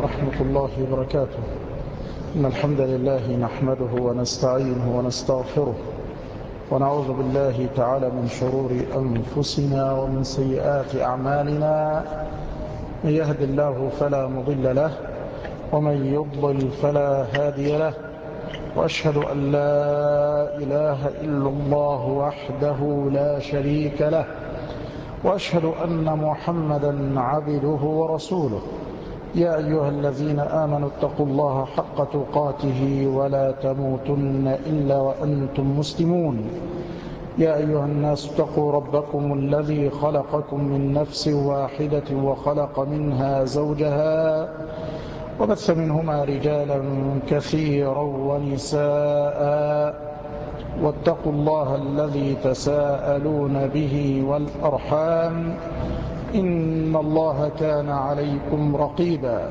ورحمة الله وبركاته. إن الحمد لله نحمده ونستعينه ونستغفره ونعوذ بالله تعالى من شرور أنفسنا ومن سيئات أعمالنا. من يهد الله فلا مضل له ومن يضلل فلا هادي له، وأشهد أن لا إله إلا الله وحده لا شريك له، وأشهد أن محمدا عبده ورسوله. يا أيها الذين آمنوا اتقوا الله حق تقاته ولا تموتن إلا وأنتم مسلمون. يا أيها الناس اتقوا ربكم الذي خلقكم من نفس واحدة وخلق منها زوجها وبث منهما رجالا كثيرا ونساء، واتقوا الله الذي تساءلون به والأرحام إن الله كان عليكم رقيبا.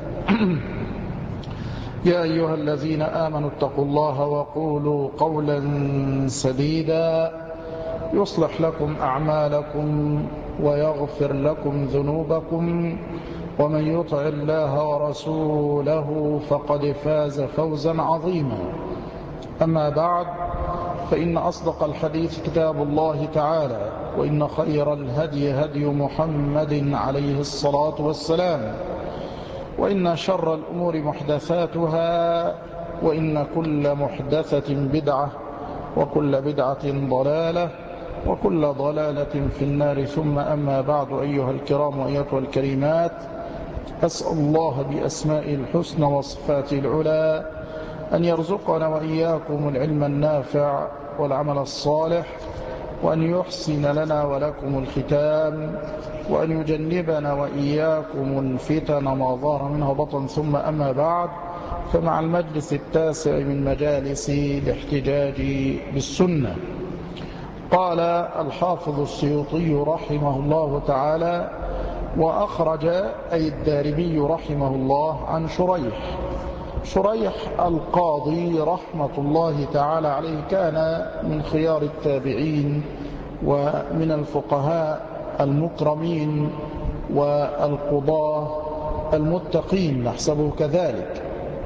يا أيها الذين آمنوا اتقوا الله وقولوا قولا سديدا يصلح لكم أعمالكم ويغفر لكم ذنوبكم، ومن يطع الله ورسوله فقد فاز فوزا عظيما. أما بعد، فإن أصدق الحديث كتاب الله تعالى، وإن خير الهدي هدي محمد عليه الصلاة والسلام، وإن شر الأمور محدثاتها، وإن كل محدثة بدعة، وكل بدعة ضلالة، وكل ضلالة في النار. ثم أما بعد، أيها الكرام وأيتها الكريمات، أسأل الله بأسماء الحسنى وصفاته العلى أن يرزقنا وإياكم العلم النافع والعمل الصالح، وأن يحسن لنا ولكم الختام، وأن يجنبنا وإياكم الفتن ما ظهر منها بطن. ثم أما بعد، فمع المجلس التاسع من مجالس الاحتجاج بالسنة، قال الحافظ السيوطي رحمه الله تعالى: وأخرج أي الدارمي رحمه الله عن شريح القاضي رحمة الله تعالى عليه، كان من خيار التابعين ومن الفقهاء المكرمين والقضاة المتقين، نحسبه كذلك.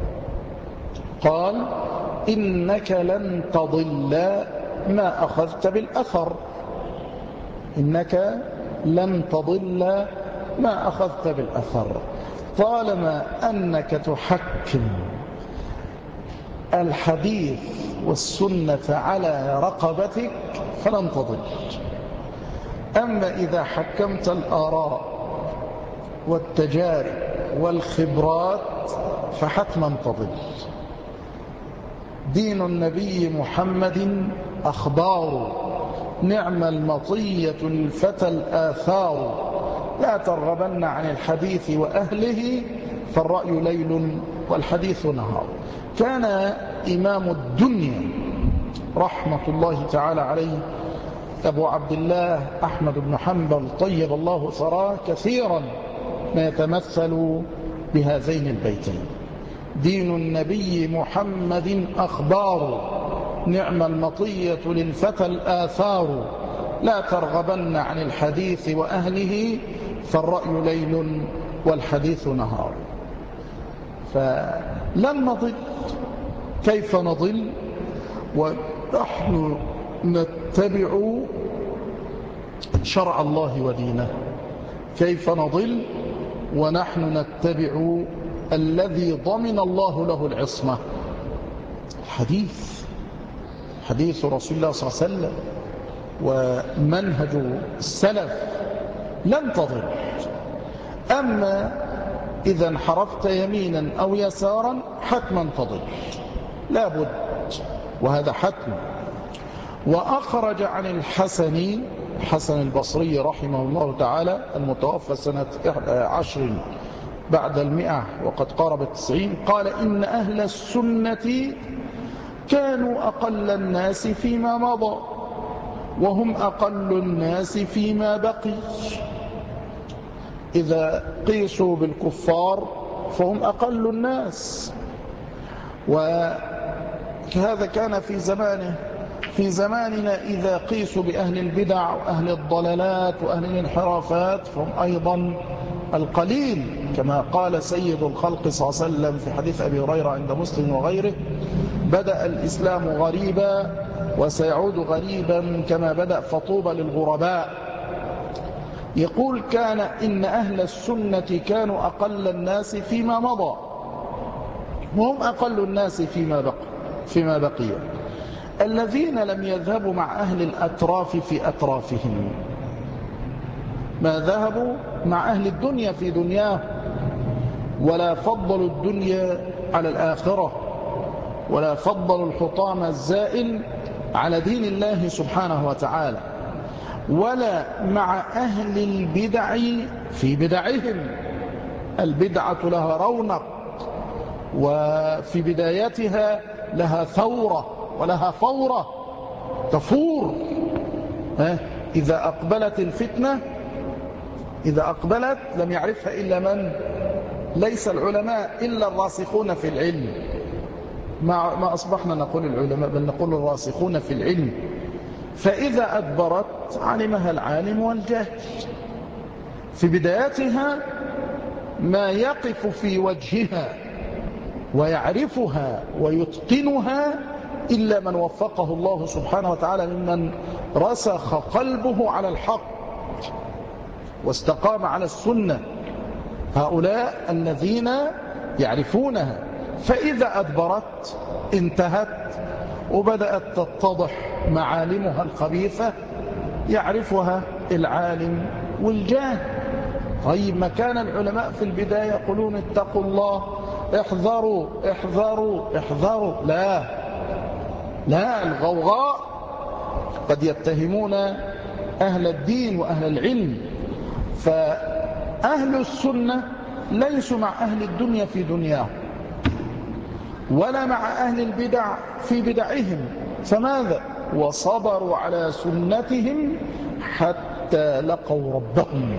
قال: إنك لن تضل ما أخذت بالأثر. إنك لن تضل ما أخذت بالأثر. طالما أنك تحكم الحديث والسنة على رقبتك فلن تضل. أما إذا حكمت الآراء والتجارب والخبرات فحتما تضل. دين النبي محمد أخبار، نعم المطية للفتى الآثار. لا ترغبن عن الحديث وأهله، فالرأي ليل والحديث نهار. كان إمام الدنيا رحمة الله تعالى عليه أبو عبد الله أحمد بن حنبل طيب الله ثراه كثيرا ما يتمثل بهذين البيتين: دين النبي محمد أخبار، نعم المطية للفتى الآثار. لا ترغبن عن الحديث وأهله، فالرأي ليل والحديث نهار. فلن نضل. كيف نضل ونحن نتبع شرع الله ودينه؟ كيف نضل ونحن نتبع الذي ضمن الله له العصمة؟ حديث رسول الله صلى الله عليه وسلم ومنهج السلف، لن تضل. أما إذا انحرفت يمينا أو يسارا حتما تضل، لا بد، وهذا حتم. وأخرج عن الحسن البصري رحمه الله تعالى المتوفى سنة 10 بعد 100 وقد قارب 90، قال: إن أهل السنة كانوا أقل الناس فيما مضى، وهم أقل الناس فيما بقي. إذا قيسوا بالكفار فهم أقل الناس، وهذا كان في زمانه. في زماننا إذا قيسوا بأهل البدع وأهل الضلالات وأهل الانحرافات فهم أيضا القليل، كما قال سيد الخلق صلى الله عليه وسلم في حديث أبي هريرة عند مسلم وغيره: بدأ الإسلام غريبا وسيعود غريبا كما بدأ فطوبى للغرباء. يقول: كان إن أهل السنة كانوا أقل الناس فيما مضى، وهم أقل الناس فيما بقي، الذين لم يذهبوا مع أهل الأتراف في أترافهم، ما ذهبوا مع أهل الدنيا في دنياه، ولا فضلوا الدنيا على الآخرة، ولا فضلوا الحطام الزائل على دين الله سبحانه وتعالى، ولا مع أهل البدع في بدعهم. البدعة لها رونق، وفي بدايتها لها ثورة ولها فورة تفور. إذا أقبلت الفتنة، إذا أقبلت لم يعرفها إلا من؟ ليس العلماء إلا الراسخون في العلم. ما أصبحنا نقول العلماء، بل نقول الراسخون في العلم. فإذا أدبرت علمها العالم والجاهل. في بدايتها ما يقف في وجهها ويعرفها ويتقنها إلا من وفقه الله سبحانه وتعالى، ممن رسخ قلبه على الحق واستقام على السنة. هؤلاء الذين يعرفونها. فإذا أدبرت انتهت وبدأت تتضح معالمها الخبيثة، يعرفها العالم والجاهل. طيب، ما كان العلماء في البداية يقولون: اتقوا الله، احذروا احذروا احذروا؟ لا، الغوغاء قد يتهمون أهل الدين وأهل العلم. فأهل السنة ليسوا مع أهل الدنيا في دنياهم، ولا مع أهل البدع في بدعهم. فماذا؟ وصبروا على سنتهم حتى لقوا ربهم.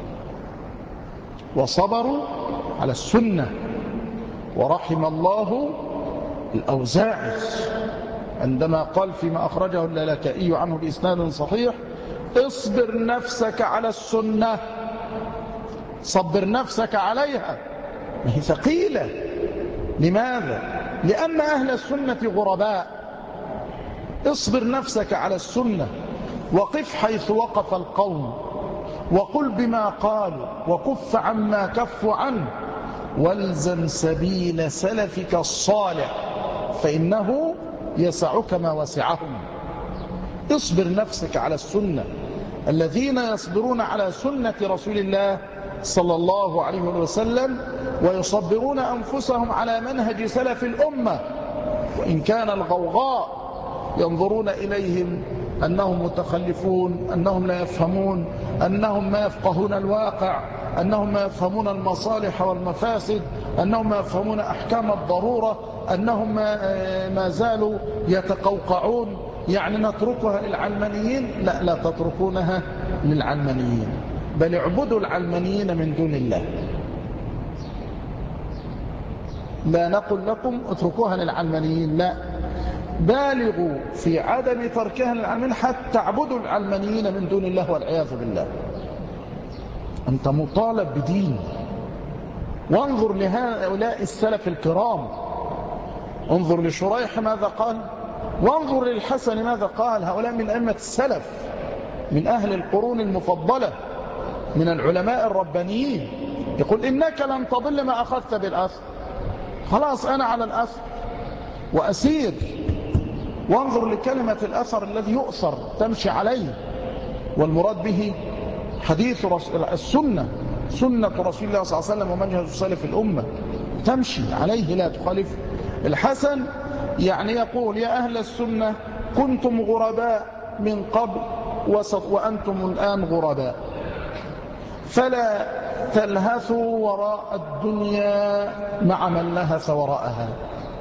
وصبروا على السنة. ورحم الله الأوزاعي عندما قال فيما أخرجه اللالكائي عنه بإسناد صحيح: اصبر نفسك على السنة. صبر نفسك عليها، ما هي ثقيلة. لماذا؟ لأن أهل السنة غرباء. اصبر نفسك على السنة، وقف حيث وقف القوم، وقل بما قالوا، وكف عما كفوا عنه، والزم سبيل سلفك الصالح فإنه يسعك ما وسعهم. اصبر نفسك على السنة. الذين يصبرون على سنة رسول الله صلى الله عليه وسلم ويصبرون أنفسهم على منهج سلف الأمة، وإن كان الغوغاء ينظرون إليهم أنهم متخلفون، أنهم لا يفهمون، أنهم ما يفقهون الواقع، أنهم ما يفهمون المصالح والمفاسد، أنهم ما يفهمون أحكام الضرورة، أنهم ما زالوا يتقوقعون. يعني نتركها للعلمانيين؟ لا تتركونها للعلمانيين، بل اعبدوا العلمانيين من دون الله. لا نقول لكم اتركوها للعلمانيين، لا، بالغوا في عدم تركها للعلمانيين حتى تعبدوا العلمانيين من دون الله والعياذ بالله. أنت مطالب بدين. وانظر لهؤلاء السلف الكرام، انظر لشريح ماذا قال، وانظر للحسن ماذا قال. هؤلاء من أئمة السلف، من أهل القرون المفضلة، من العلماء الربانيين. يقول: إنك لن تضل ما أخذت بالأثر. خلاص أنا على الأثر وأسير. وانظر لكلمة الأثر الذي يؤثر تمشي عليه، والمراد به حديث السنة، سنة رسول الله صلى الله عليه وسلم ومنهج سلف الأمة، تمشي عليه لا تخالف. الحسن يعني يقول: يا أهل السنة كنتم غرباء من قبل وأنتم الآن غرباء، فلا تلهثوا وراء الدنيا مع من لهث وراءها،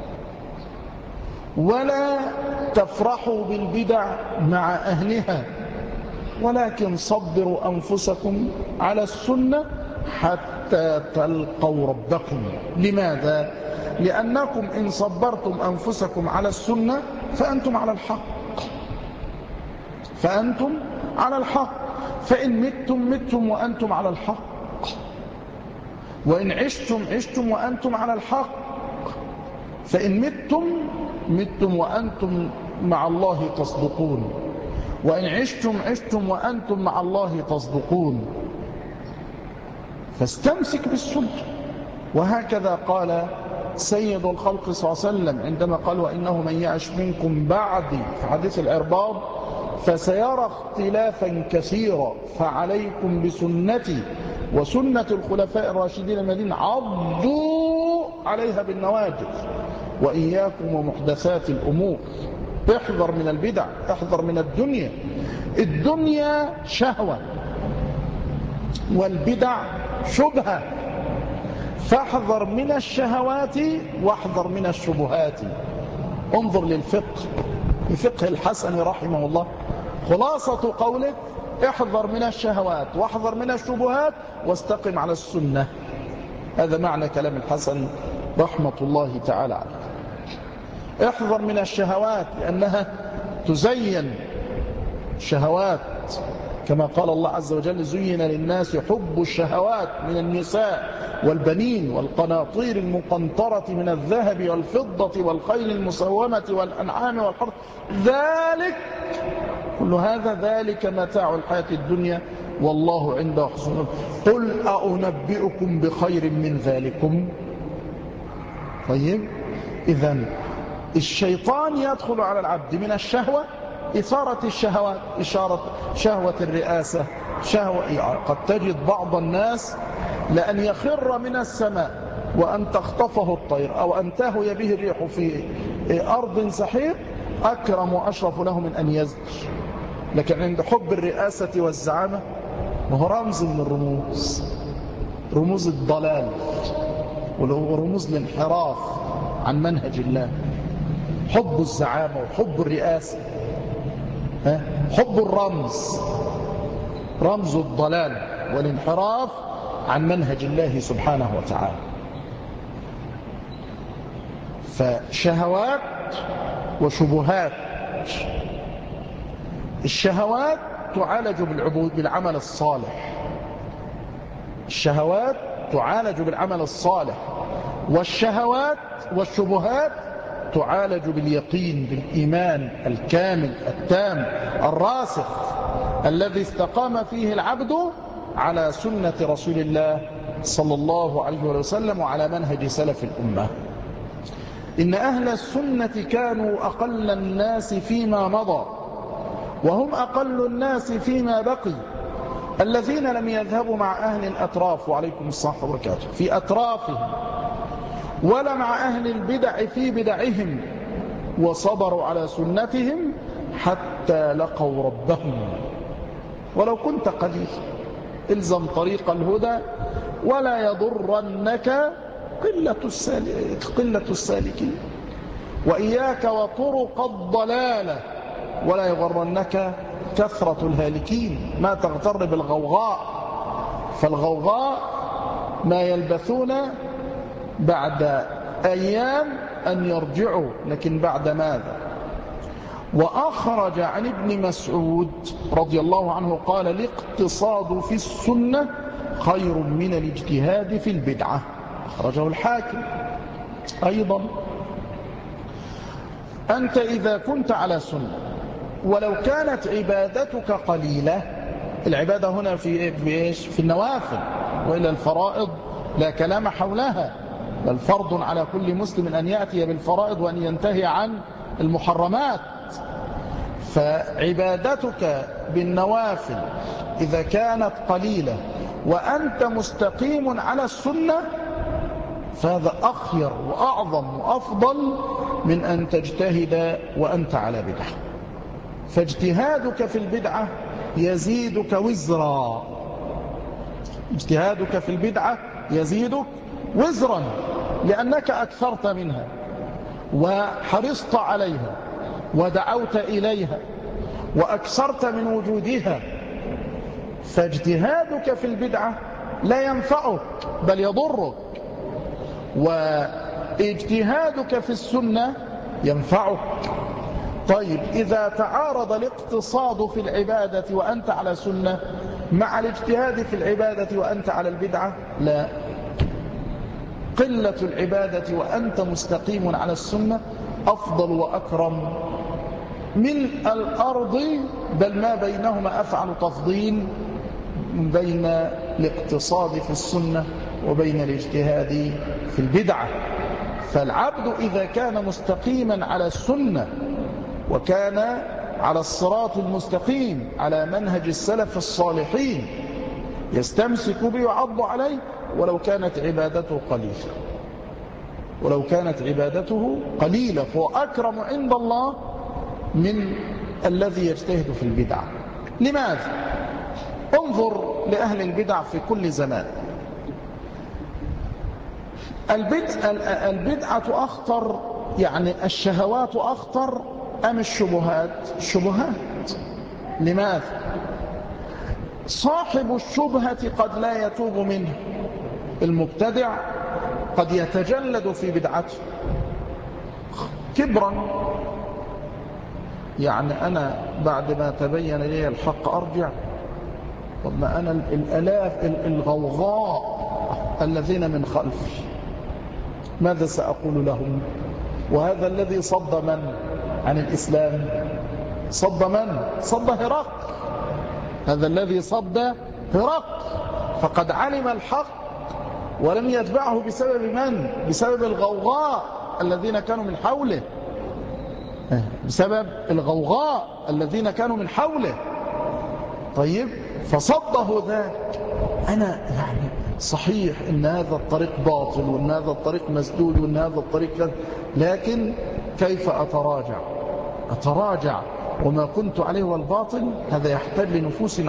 ولا تفرحوا بالبدع مع أهلها، ولكن صبروا أنفسكم على السنة حتى تلقوا ربكم. لماذا؟ لأنكم إن صبرتم أنفسكم على السنة فأنتم على الحق، فأنتم على الحق. فإن متم وأنتم على الحق. وإن عشتم وأنتم على الحق، فإن متم وأنتم مع الله تصدقون، وإن عشتم وأنتم مع الله تصدقون. فاستمسك بالسنة. وهكذا قال سيد الخلق صلى الله عليه وسلم عندما قال: وإنه من يعش منكم بعدي، في حديث العرباض: فسيرى اختلافا كثيرا، فعليكم بسنتي وسنة الخلفاء الراشدين المهديين، عضوا عليها بالنواجذ، وإياكم ومحدثات الأمور. احذر من البدع، احذر من الدنيا. الدنيا شهوة والبدع شبهة، فاحذر من الشهوات واحذر من الشبهات. انظر لفقه الحسن رحمه الله، خلاصة قوله: احذر من الشهوات واحذر من الشبهات واستقم على السنة. هذا معنى كلام الحسن رحمة الله تعالى عليه. احذر من الشهوات لأنها تزين شهوات، كما قال الله عز وجل: زين للناس حب الشهوات من النساء والبنين والقناطير المقنطرة من الذهب والفضة والخيل المسومة والأنعام والحرث، كل هذا ذلك متاع الحياة الدنيا والله عنده حسن. قل أنبئكم بخير من ذلكم. طيب، إذن الشيطان يدخل على العبد من الشهوة، إثارة الشهوات، شهوة الرئاسة، قد تجد بعض الناس لأن يخر من السماء وأن تخطفه الطير أو أن تهوي به الريح في أرض سحيق أكرم وأشرف له من أن يزج. لكن عند حب الرئاسة والزعامة، وهو رمز من الرموز، رموز الضلال ورموز الانحراف عن منهج الله. حب الزعامة وحب الرئاسة، حب الرمز، رمز الضلال والانحراف عن منهج الله سبحانه وتعالى. فشهوات وشبهات. الشهوات تعالج بالعمل الصالح، الشهوات تعالج بالعمل الصالح، والشهوات والشبهات تعالج باليقين، بالإيمان الكامل التام الراسخ الذي استقام فيه العبد على سنة رسول الله صلى الله عليه وسلم وعلى منهج سلف الأمة. إن أهل السنة كانوا أقل الناس فيما مضى، وهم أقل الناس فيما بقي، الذين لم يذهبوا مع أهل الأطراف، وعليكم الصحة وبركاته، في أطرافهم، ولا مع أهل البدع في بدعهم، وصبروا على سنتهم حتى لقوا ربهم. ولو كنت قليل الزم طريق الهدى ولا يضرنك قلة السالكين، وإياك وطرق الضلالة ولا يغرنك كثرة الهالكين. ما تغتر بالغوغاء، فالغوغاء ما يلبثون بعد أيام أن يرجعوا، لكن بعد ماذا؟ وأخرج عن ابن مسعود رضي الله عنه قال: الاقتصاد في السنة خير من الاجتهاد في البدعة. أخرجه الحاكم. أيضا أنت إذا كنت على سنة ولو كانت عبادتك قليلة، العبادة هنا في النوافل، وإلا الفرائض لا كلام حولها، بل فرض على كل مسلم أن يأتي بالفرائض وأن ينتهي عن المحرمات. فعبادتك بالنوافل إذا كانت قليلة وأنت مستقيم على السنة، فهذا أخير وأعظم وأفضل من أن تجتهد وأنت على بدعة. فاجتهادك في البدعة يزيدك وزرا، اجتهادك في البدعة يزيدك وزرا، لأنك أكثرت منها وحرصت عليها ودعوت إليها وأكثرت من وجودها. فاجتهادك في البدعة لا ينفعك بل يضرك، واجتهادك في السنة ينفعك. طيب، إذا تعارض الاقتصاد في العبادة وأنت على سنة مع الاجتهاد في العبادة وأنت على البدعة، لا، قلة العبادة وأنت مستقيم على السنة أفضل وأكرم من الأرض، بل ما بينهما أفعل تفضيل بين الاقتصاد في السنة وبين الاجتهاد في البدعة. فالعبد إذا كان مستقيما على السنة وكان على الصراط المستقيم على منهج السلف الصالحين يستمسك به ويعض عليه ولو كانت عبادته قليلة فهو أكرم عند الله من الذي يجتهد في البدع. لماذا؟ انظر لأهل البدع في كل زمان. البدعة أخطر، يعني الشهوات أخطر أم الشبهات؟ لماذا؟ صاحب الشبهة قد لا يتوب منه، المبتدع قد يتجلد في بدعته كبرا. يعني أنا بعد ما تبين لي الحق أرجع؟ طب ما أنا الآلاف الغوغاء الذين من خلفي ماذا سأقول لهم؟ وهذا الذي صد من عن الإسلام؟ صد من؟ صد هرقل. هذا الذي صد هرقل فقد علم الحق ولم يتبعه بسبب من؟ بسبب الغوغاء الذين كانوا من حوله، بسبب الغوغاء الذين كانوا من حوله. طيب فصده ذاك. أنا يعني صحيح إن هذا الطريق باطل وإن هذا الطريق مسدود وإن هذا الطريق، لكن كيف أتراجع وما كنت عليه والباطل؟ هذا يحتاج لنفوس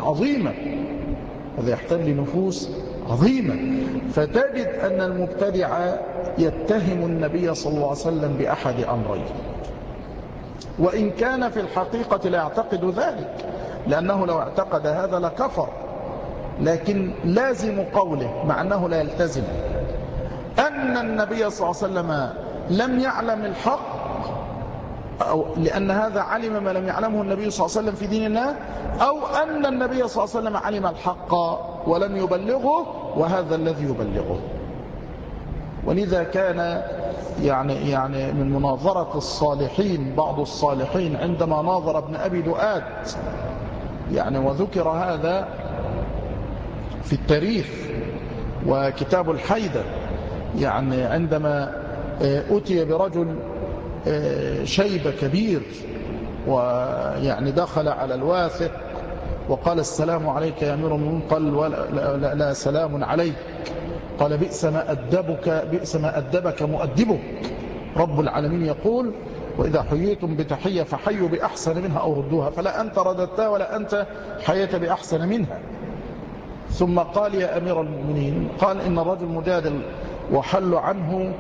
عظيمة. فتجد أن المبتدع يتهم النبي صلى الله عليه وسلم بأحد أمرين، وإن كان في الحقيقة لا يعتقد ذلك، لأنه لو اعتقد هذا لكفر، لكن لازم قوله مع أنه لا يلتزم أن النبي صلى الله عليه وسلم لم يعلم الحق، أو لأن هذا علم ما لم يعلمه النبي صلى الله عليه وسلم في دين الله، أو أن النبي صلى الله عليه وسلم علم الحق ولم يبلغه وهذا الذي يبلغه. ولذا كان يعني من مناظرة الصالحين بعض الصالحين عندما ناظر ابن أبي دؤاد، يعني وذكر هذا في التاريخ وكتاب الحيدة، يعني عندما أتي برجل شيب كبير ويعني دخل على الواثق وقال السلام عليك يا أمير المؤمنين، قال لا سلام عليك، قال بئس ما أدبك مؤدبك، رب العالمين يقول وإذا حييتم بتحية فحيوا بأحسن منها أو ردوها، فلا أنت رددتها ولا أنت حييت بأحسن منها. ثم قال يا أمير المؤمنين، قال إن الرجل مجادل وحل عنه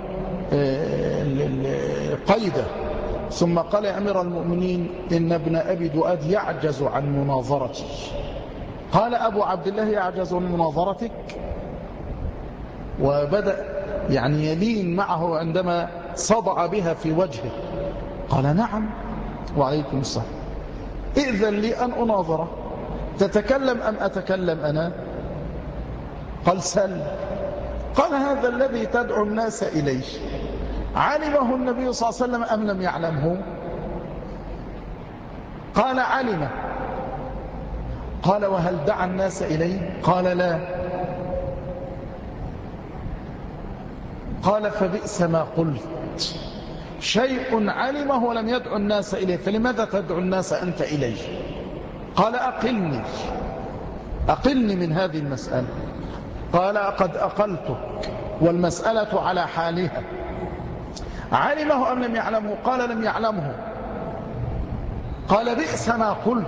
قيده، ثم قال يا أمير المؤمنين إن ابن أبي دؤاد يعجز عن مناظرتي. قال أبو عبد الله يعجز عن مناظرتك؟ وبدأ يعني يلين معه عندما صدع بها في وجهه. قال نعم وعليكم السلام، إذن لي أن أناظره، تتكلم أم أتكلم أنا؟ قال سل. قال هذا الذي تدعو الناس إليه علمه النبي صلى الله عليه وسلم أم لم يعلمه؟ قال علمه. قال وهل دعا الناس إليه؟ قال لا. قال فبئس ما قلت، شيء علمه ولم يدعو الناس إليه فلماذا تدعو الناس أنت إليه؟ قال أقلني من هذه المسألة. قال قد أقلتك والمسألة على حالها، علمه أم لم يعلمه؟ قال لم يعلمه. قال بئس ما قلت،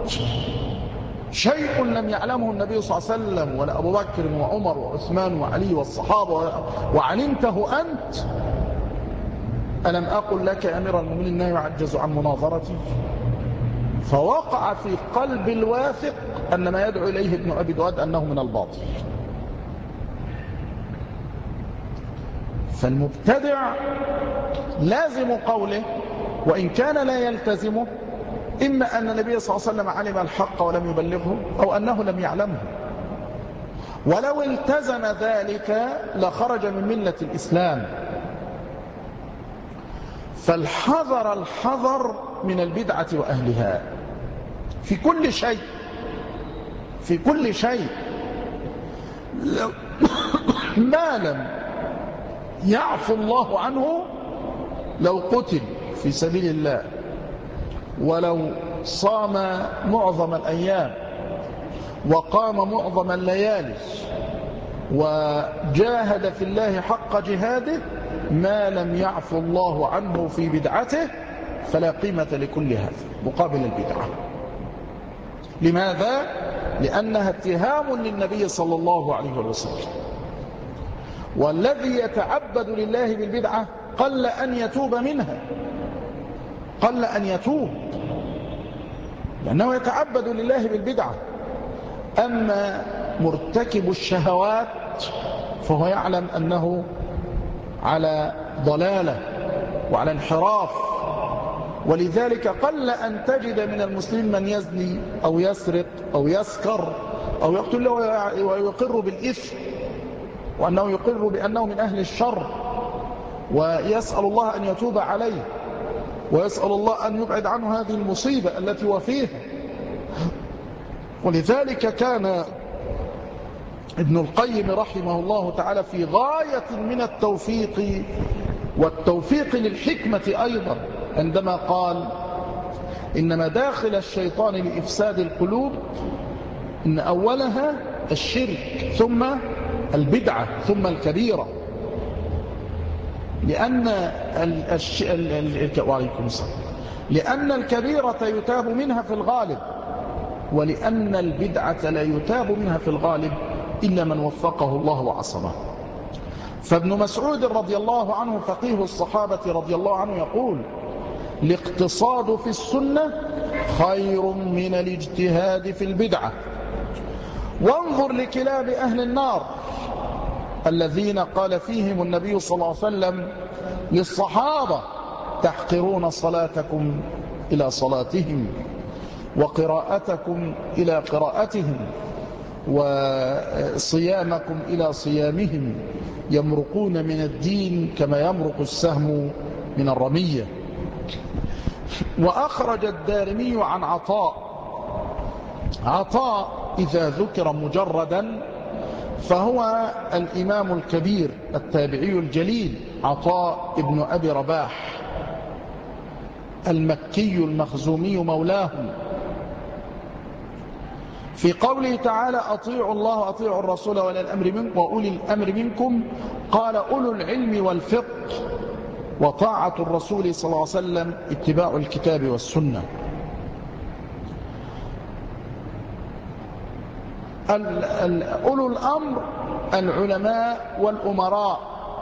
شيء لم يعلمه النبي صلى الله عليه وسلم ولا أبو بكر وعمر وعثمان وعلي والصحابة وعلمته أنت، ألم أقل لك يا أمير المؤمنين أنه يعجز عن مناظرتي؟ فوقع في قلب الواثق أن ما يدعو إليه ابن أبي دؤاد أنه من الباطل. فالمبتدع لازم قوله وإن كان لا يلتزمه، إما أن النبي صلى الله عليه وسلم علم الحق ولم يبلغه، أو أنه لم يعلمه. ولو التزم ذلك لخرج من ملة الإسلام. فالحذر الحذر من البدعة وأهلها في كل شيء، في كل شيء. ما لم يعفو الله عنه لو قتل في سبيل الله، ولو صام معظم الأيام وقام معظم الليالي وجاهد في الله حق جهاده، ما لم يعفو الله عنه في بدعته فلا قيمة لكل هذا مقابل البدعة. لماذا؟ لأنها اتهام للنبي صلى الله عليه وسلم، والذي يتعبد لله بالبدعة قل أن يتوب منها، قل أن يتوب، لأنه يتعبد لله بالبدعة. أما مرتكب الشهوات فهو يعلم أنه على ضلالة وعلى انحراف، ولذلك قل أن تجد من المسلمين من يزني أو يسرق أو يسكر أو يقتل ويقر بالإثم، وأنه يقر بأنه من أهل الشر، ويسأل الله أن يتوب عليه، ويسأل الله أن يبعد عنه هذه المصيبة التي هو فيها. ولذلك كان ابن القيم رحمه الله تعالى في غاية من التوفيق، والتوفيق للحكمة أيضا، عندما قال إن مداخل الشيطان لإفساد القلوب إن أولها الشرك ثم البدعة ثم الكبيرة، لأن الكبيرة يتاب منها في الغالب، ولأن البدعة لا يتاب منها في الغالب إلا من وفقه الله وعصمه. فابن مسعود رضي الله عنه فقيه الصحابة رضي الله عنه يقول: الاقتصاد في السنة خير من الاجتهاد في البدعة. وانظر لكلاب أهل النار الذين قال فيهم النبي صلى الله عليه وسلم للصحابة: تحقرون صلاتكم إلى صلاتهم وقراءتكم إلى قراءتهم وصيامكم إلى صيامهم، يمرقون من الدين كما يمرق السهم من الرمية. وأخرج الدارمي عن عطاء إذا ذكر مجردا فهو الإمام الكبير التابعي الجليل عطاء ابن أبي رباح المكي المخزومي مولاهم، في قوله تعالى: أطيعوا الله وأطيعوا الرسول وأولي الأمر منكم، قال: أولو العلم والفقه. وطاعة الرسول صلى الله عليه وسلم اتباع الكتاب والسنة. أولو الأمر العلماء والأمراء،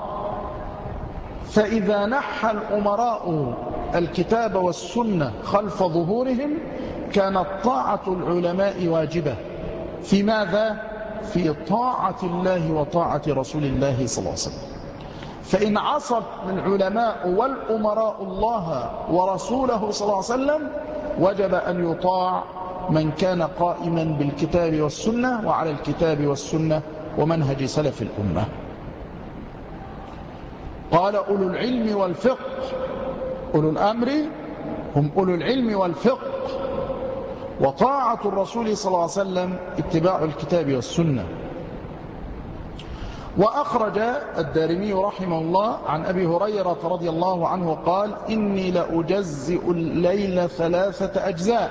فإذا نحى الأمراء الكتاب والسنة خلف ظهورهم كانت طاعة العلماء واجبة. في ماذا؟ في طاعة الله وطاعة رسول الله صلى الله عليه وسلم. فإن عصت العلماء والأمراء الله ورسوله صلى الله عليه وسلم وجب أن يطاع من كان قائما بالكتاب والسنة وعلى الكتاب والسنة ومنهج سلف الأمة. قال: أولو العلم والفقه. أولو الأمر هم أولو العلم والفقه، وطاعة الرسول صلى الله عليه وسلم اتباع الكتاب والسنة. وأخرج الدارمي رحمه الله عن أبي هريرة رضي الله عنه قال: إني لأجزئ الليل 3 أجزاء،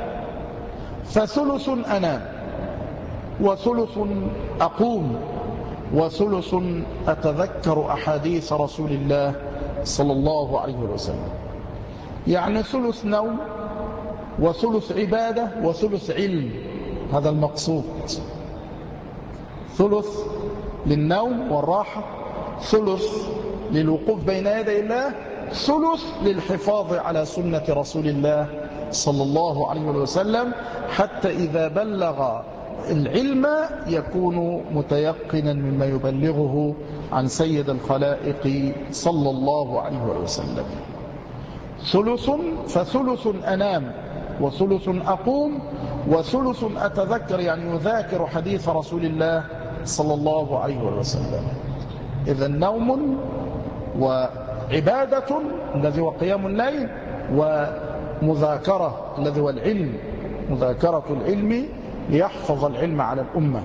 فثلث أنام وثلث أقوم وثلث أتذكر أحاديث رسول الله صلى الله عليه وسلم. يعني ثلث نوم وثلث عبادة وثلث علم، هذا المقصود. ثلث للنوم والراحة، ثلث للوقوف بين يدي الله، ثلث للحفاظ على سنة رسول الله صلى الله عليه وسلم، حتى إذا بلغ العلم يكون متيقنا مما يبلغه عن سيد الخلائق صلى الله عليه وسلم. فثلث أنام وثلث أقوم وثلث أتذكر، يعني يذاكر حديث رسول الله صلى الله عليه وسلم. إذا نوم وعبادة الذي هو قيام الليل، ومذاكرة الذي هو العلم، مذاكرة العلم ليحفظ العلم على الأمة.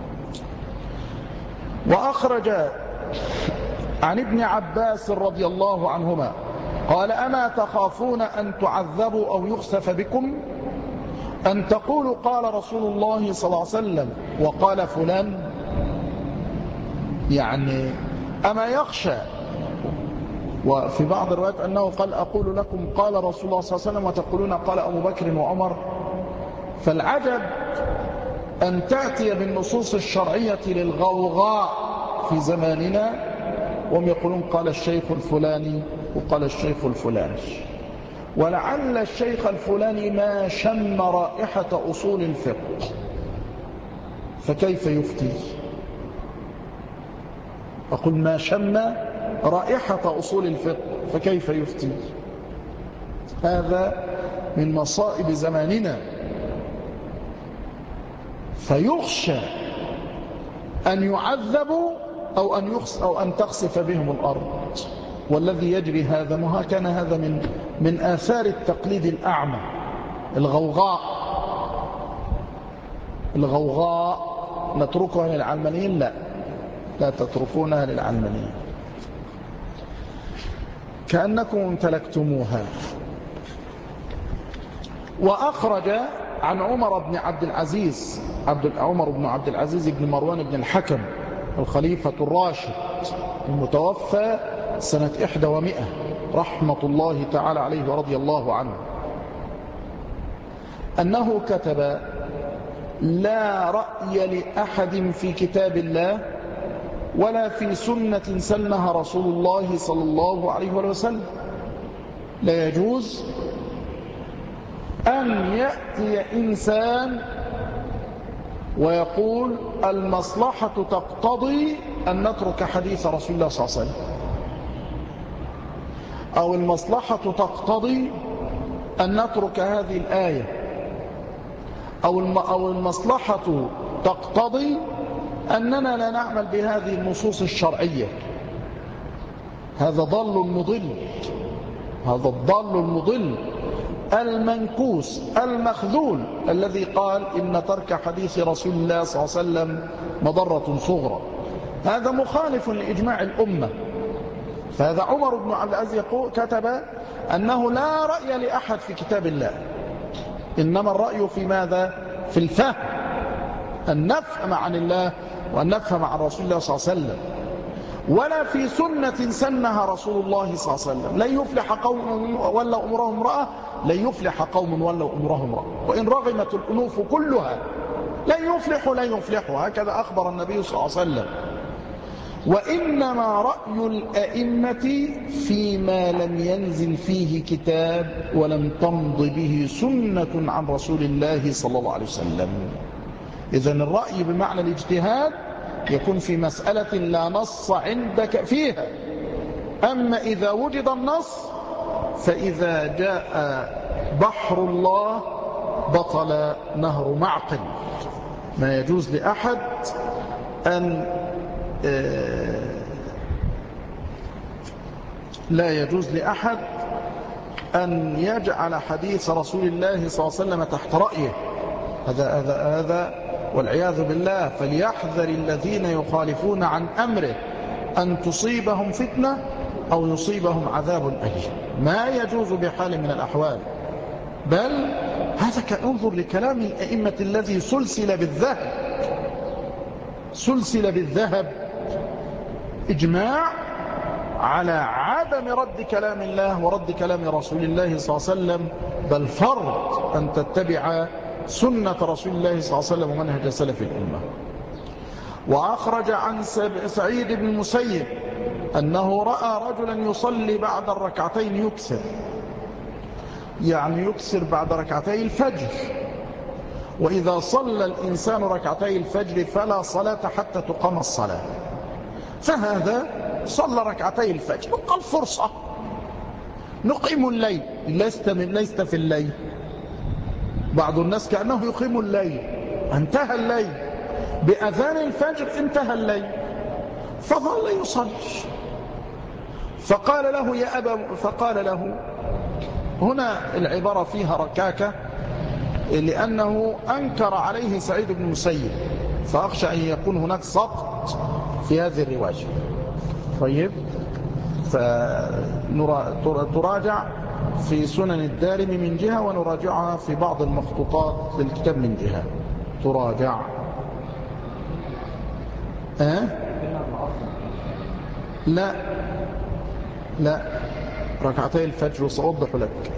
وأخرج عن ابن عباس رضي الله عنهما قال: أما تخافون أن تعذبوا أو يخسف بكم، أن تقولوا قال رسول الله صلى الله عليه وسلم وقال فلان؟ يعني أما يخشى. وفي بعض الروايات أنه قال: أقول لكم قال رسول الله صلى الله عليه وسلم وتقولون قال أبو بكر وعمر. فالعجب أن تأتي بالنصوص الشرعية للغوغاء في زماننا، وهم يقولون قال الشيخ الفلاني وقال الشيخ الفلاني، ولعل الشيخ الفلاني ما شم رائحة أصول الفقه، فكيف يفتي؟ أقول ما شم رائحة أصول الفقه فكيف يفتي؟ هذا من مصائب زماننا. فيخشى أن يعذبوا أو أن تخسف بهم الأرض. والذي يجري هذا، ما كان هذا من آثار التقليد الأعمى. الغوغاء نتركها للعلمانيين؟ لا تتركونها للعلمانيين، كأنكم امتلكتموها. وأخرج عن عمر بن عبد العزيز بن مروان بن الحكم الخليفة الراشد المتوفى سنة 100 رحمة الله تعالى عليه ورضي الله عنه، أنه كتب: لا رأي لأحد في كتاب الله ولا في سنة سنها رسول الله صلى الله عليه وسلم. لا يجوز أن يأتي إنسان ويقول المصلحة تقتضي أن نترك حديث رسول الله صلى الله عليه وسلم، أو المصلحة تقتضي أن نترك هذه الآية، أو المصلحة تقتضي أننا لا نعمل بهذه النصوص الشرعية. هذا ضل مضل، هذا الضل المضل المنكوس المخذول الذي قال إن ترك حديث رسول الله صلى الله عليه وسلم مضرة صغرى. هذا مخالف لإجماع الأمة. فهذا عمر بن عبد العزيز كتب أنه لا رأي لأحد في كتاب الله، إنما الرأي في ماذا؟ في الفهم، أن نفهم عن الله وأن نفهم عن رسول الله صلى الله عليه وسلم، ولا في سنة سنها رسول الله صلى الله عليه وسلم. لن يفلح قوم ولوا أمرهم امرأة، لن يفلح قوم ولوا أمرهم امرأة، وإن رغمت الأنوف كلها لن يفلحوا. هكذا أخبر النبي صلى الله عليه وسلم. وإنما رأي الأئمة فيما لم ينزل فيه كتاب ولم تمض به سنة عن رسول الله صلى الله عليه وسلم. إذن الرأي بمعنى الاجتهاد يكون في مسألة لا نص عندك فيها. أما إذا وجد النص فإذا جاء بحر الله بطل نهر معقل. ما يجوز لأحد لا يجوز لأحد أن يجعل حديث رسول الله صلى الله عليه وسلم تحت رأيه. هذا والعياذ بالله. فليحذر الذين يخالفون عن أمره أن تصيبهم فتنة أو يصيبهم عذاب أليم. ما يجوز بحال من الأحوال. بل هذا انظر لكلام الأئمة الذي سلسل بالذهب إجماع على عدم رد كلام الله ورد كلام رسول الله صلى الله عليه وسلم، بل فرض أن تتبع سنة رسول الله صلى الله عليه وسلم ومنهج سلف الأمة. وأخرج عن سعيد بن المسيب أنه رأى رجلا يصلي بعد الركعتين يكسر بعد ركعتي الفجر. وإذا صلى الإنسان ركعتي الفجر فلا صلاة حتى تقام الصلاة. فهذا صلى ركعتي الفجر وقال فرصة نقيم الليل. ليست في الليل. بعض الناس كأنه يقيم الليل، انتهى الليل، بأذان الفجر انتهى الليل، فظل يصلي. فقال له هنا العبارة فيها ركاكة، لأنه أنكر عليه سعيد بن المسيب، فأخشى أن يكون هناك سقط في هذه الرواية. طيب، فتراجع في سنن الدارمي من جهة، ونراجعها في بعض المخطوطات للكتاب من جهة، تراجع. لا، ركعتي الفجر سأوضح لك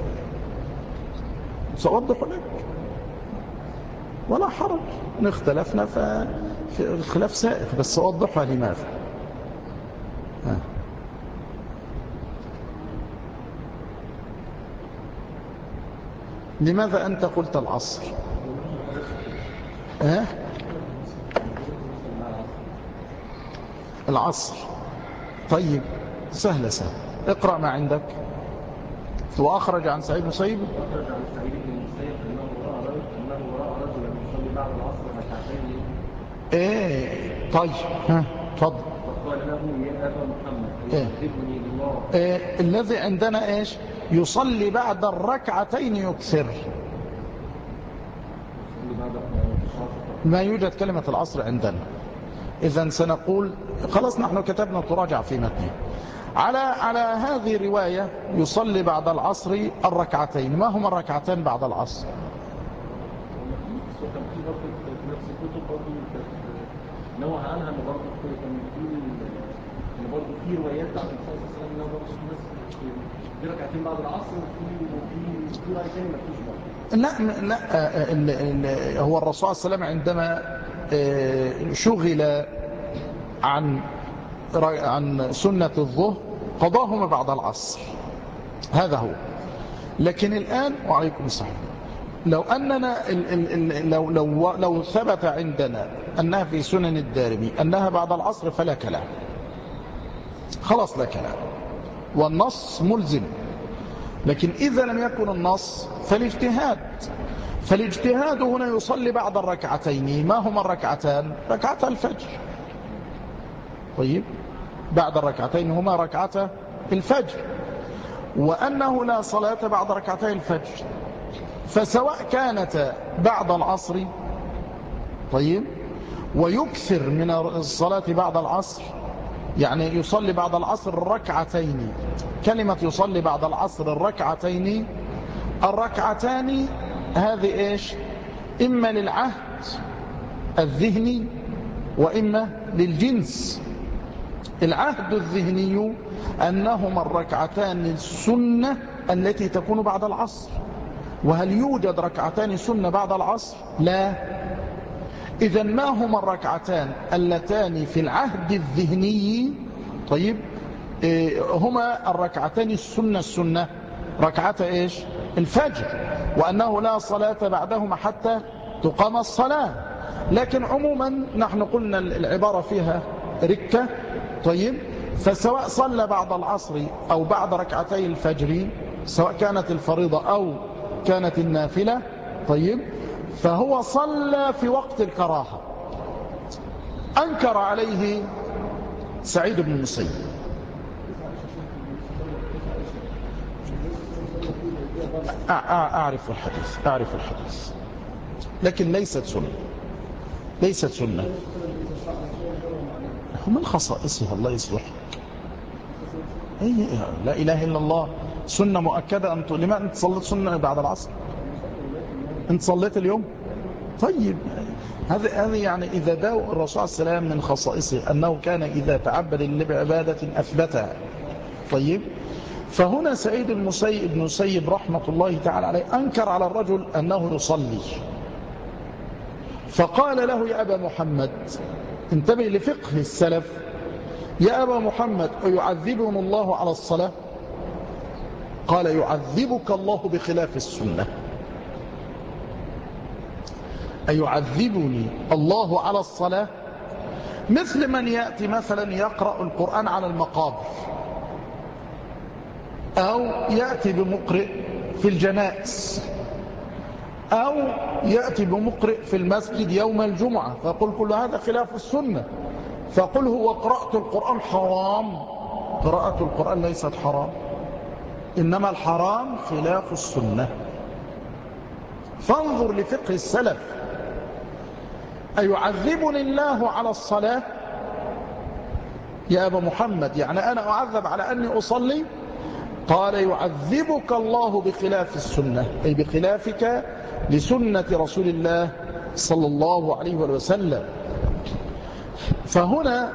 ولا حرج، إن اختلفنا في الخلاف سائغ، بس سأوضحها لماذا. لماذا أنت قلت العصر؟ العصر. طيب، سهل اقرأ ما عندك. وأخرج عن سعيد بن المسيب أنه رأى رجلا يصلي بعد العصر ركعتين. طيب، اتفضل. فقال له يا أبا محمد يعذبني الله. الذي عندنا ايش؟ يصلي بعد الركعتين يكثر. ما يوجد كلمة العصر عندنا. إذن سنقول خلاص، نحن كتبنا تراجع في متنه على هذه الرواية، يصلي بعد العصر الركعتين. ما هما الركعتين بعد العصر؟ نوع عنها ان برضه في روايات عن النبي صلى الله عليه وسلم انه برضه في ركعتين بعد العصر، وفي روايه ثانيه ما فيش برضه. لا، هو الرسول صلى الله عليه وسلم عندما شغل عن سنة الظهر قضاهما بعد العصر، هذا هو. لكن الآن، وعليكم السلام، لو أننا لو ثبت عندنا أنها في سنن الدارمي أنها بعد العصر فلا كلام، خلاص لا كلام، والنص ملزم. لكن إذا لم يكن النص فالاجتهاد هنا يصلي بعد الركعتين. ما هما الركعتان؟ ركعتا الفجر. طيب، بعد الركعتين هما ركعتا الفجر، وأنه لا صلاة بعد ركعتي الفجر، فسواء كانت بعد العصر، طيب، ويكثر من الصلاة بعد العصر، يعني يصلي بعد العصر الركعتين. كلمة يصلي بعد العصر الركعتان هذه ايش؟ إما للعهد الذهني وإما للجنس. العهد الذهني أنهما الركعتان السنة التي تكون بعد العصر. وهل يوجد ركعتان سنة بعد العصر؟ لا. إذن ما هما الركعتان اللتان في العهد الذهني؟ طيب، هما الركعتان السنة ركعتا ايش؟ الفجر، وأنه لا صلاة بعدهما حتى تقام الصلاة. لكن عموما نحن قلنا العبارة فيها ركة. طيب، فسواء صلى بعد العصر أو بعد ركعتي الفجر، سواء كانت الفريضة أو كانت النافلة، طيب، فهو صلى في وقت الكراهة. أنكر عليه سعيد بن المسيب. أعرف الحديث، لكن ليست سنة. من خصائصها الله يصلح. لا إله إلا الله، سنة مؤكدة. لما أنت صليت سنة بعد العصر؟ أنت صليت اليوم؟ طيب، هذا يعني إذا داو الرسول صلى الله عليه وسلم من خصائصه أنه كان إذا تعبد بعبادة أثبتها. طيب، فهنا سعيد بن المسيب رحمة الله تعالى عليه أنكر على الرجل أنه يصلي، فقال له يا أبا محمد، انتبه لفقه السلف، يا أبا محمد أيعذبهم الله على الصلاة؟ قال يعذبك الله بخلاف السنة. أيعذبني الله على الصلاة؟ مثل من يأتي مثلا يقرأ القرآن على المقابر، أو يأتي بمقرئ في الجنائز، أو يأتي بمقرئ في المسجد يوم الجمعة فيقول كل هذا خلاف السنة، فقل هو قراءة القرآن حرام. قراءة القرآن ليست حرام، إنما الحرام خلاف السنة. فانظر لفقه السلف، أيعذبني الله على الصلاة يا أبا محمد؟ يعني أنا أعذب على أني أصلي؟ قال يعذبك الله بخلاف السنة، أي بخلافك لسنة رسول الله صلى الله عليه وسلم. فهنا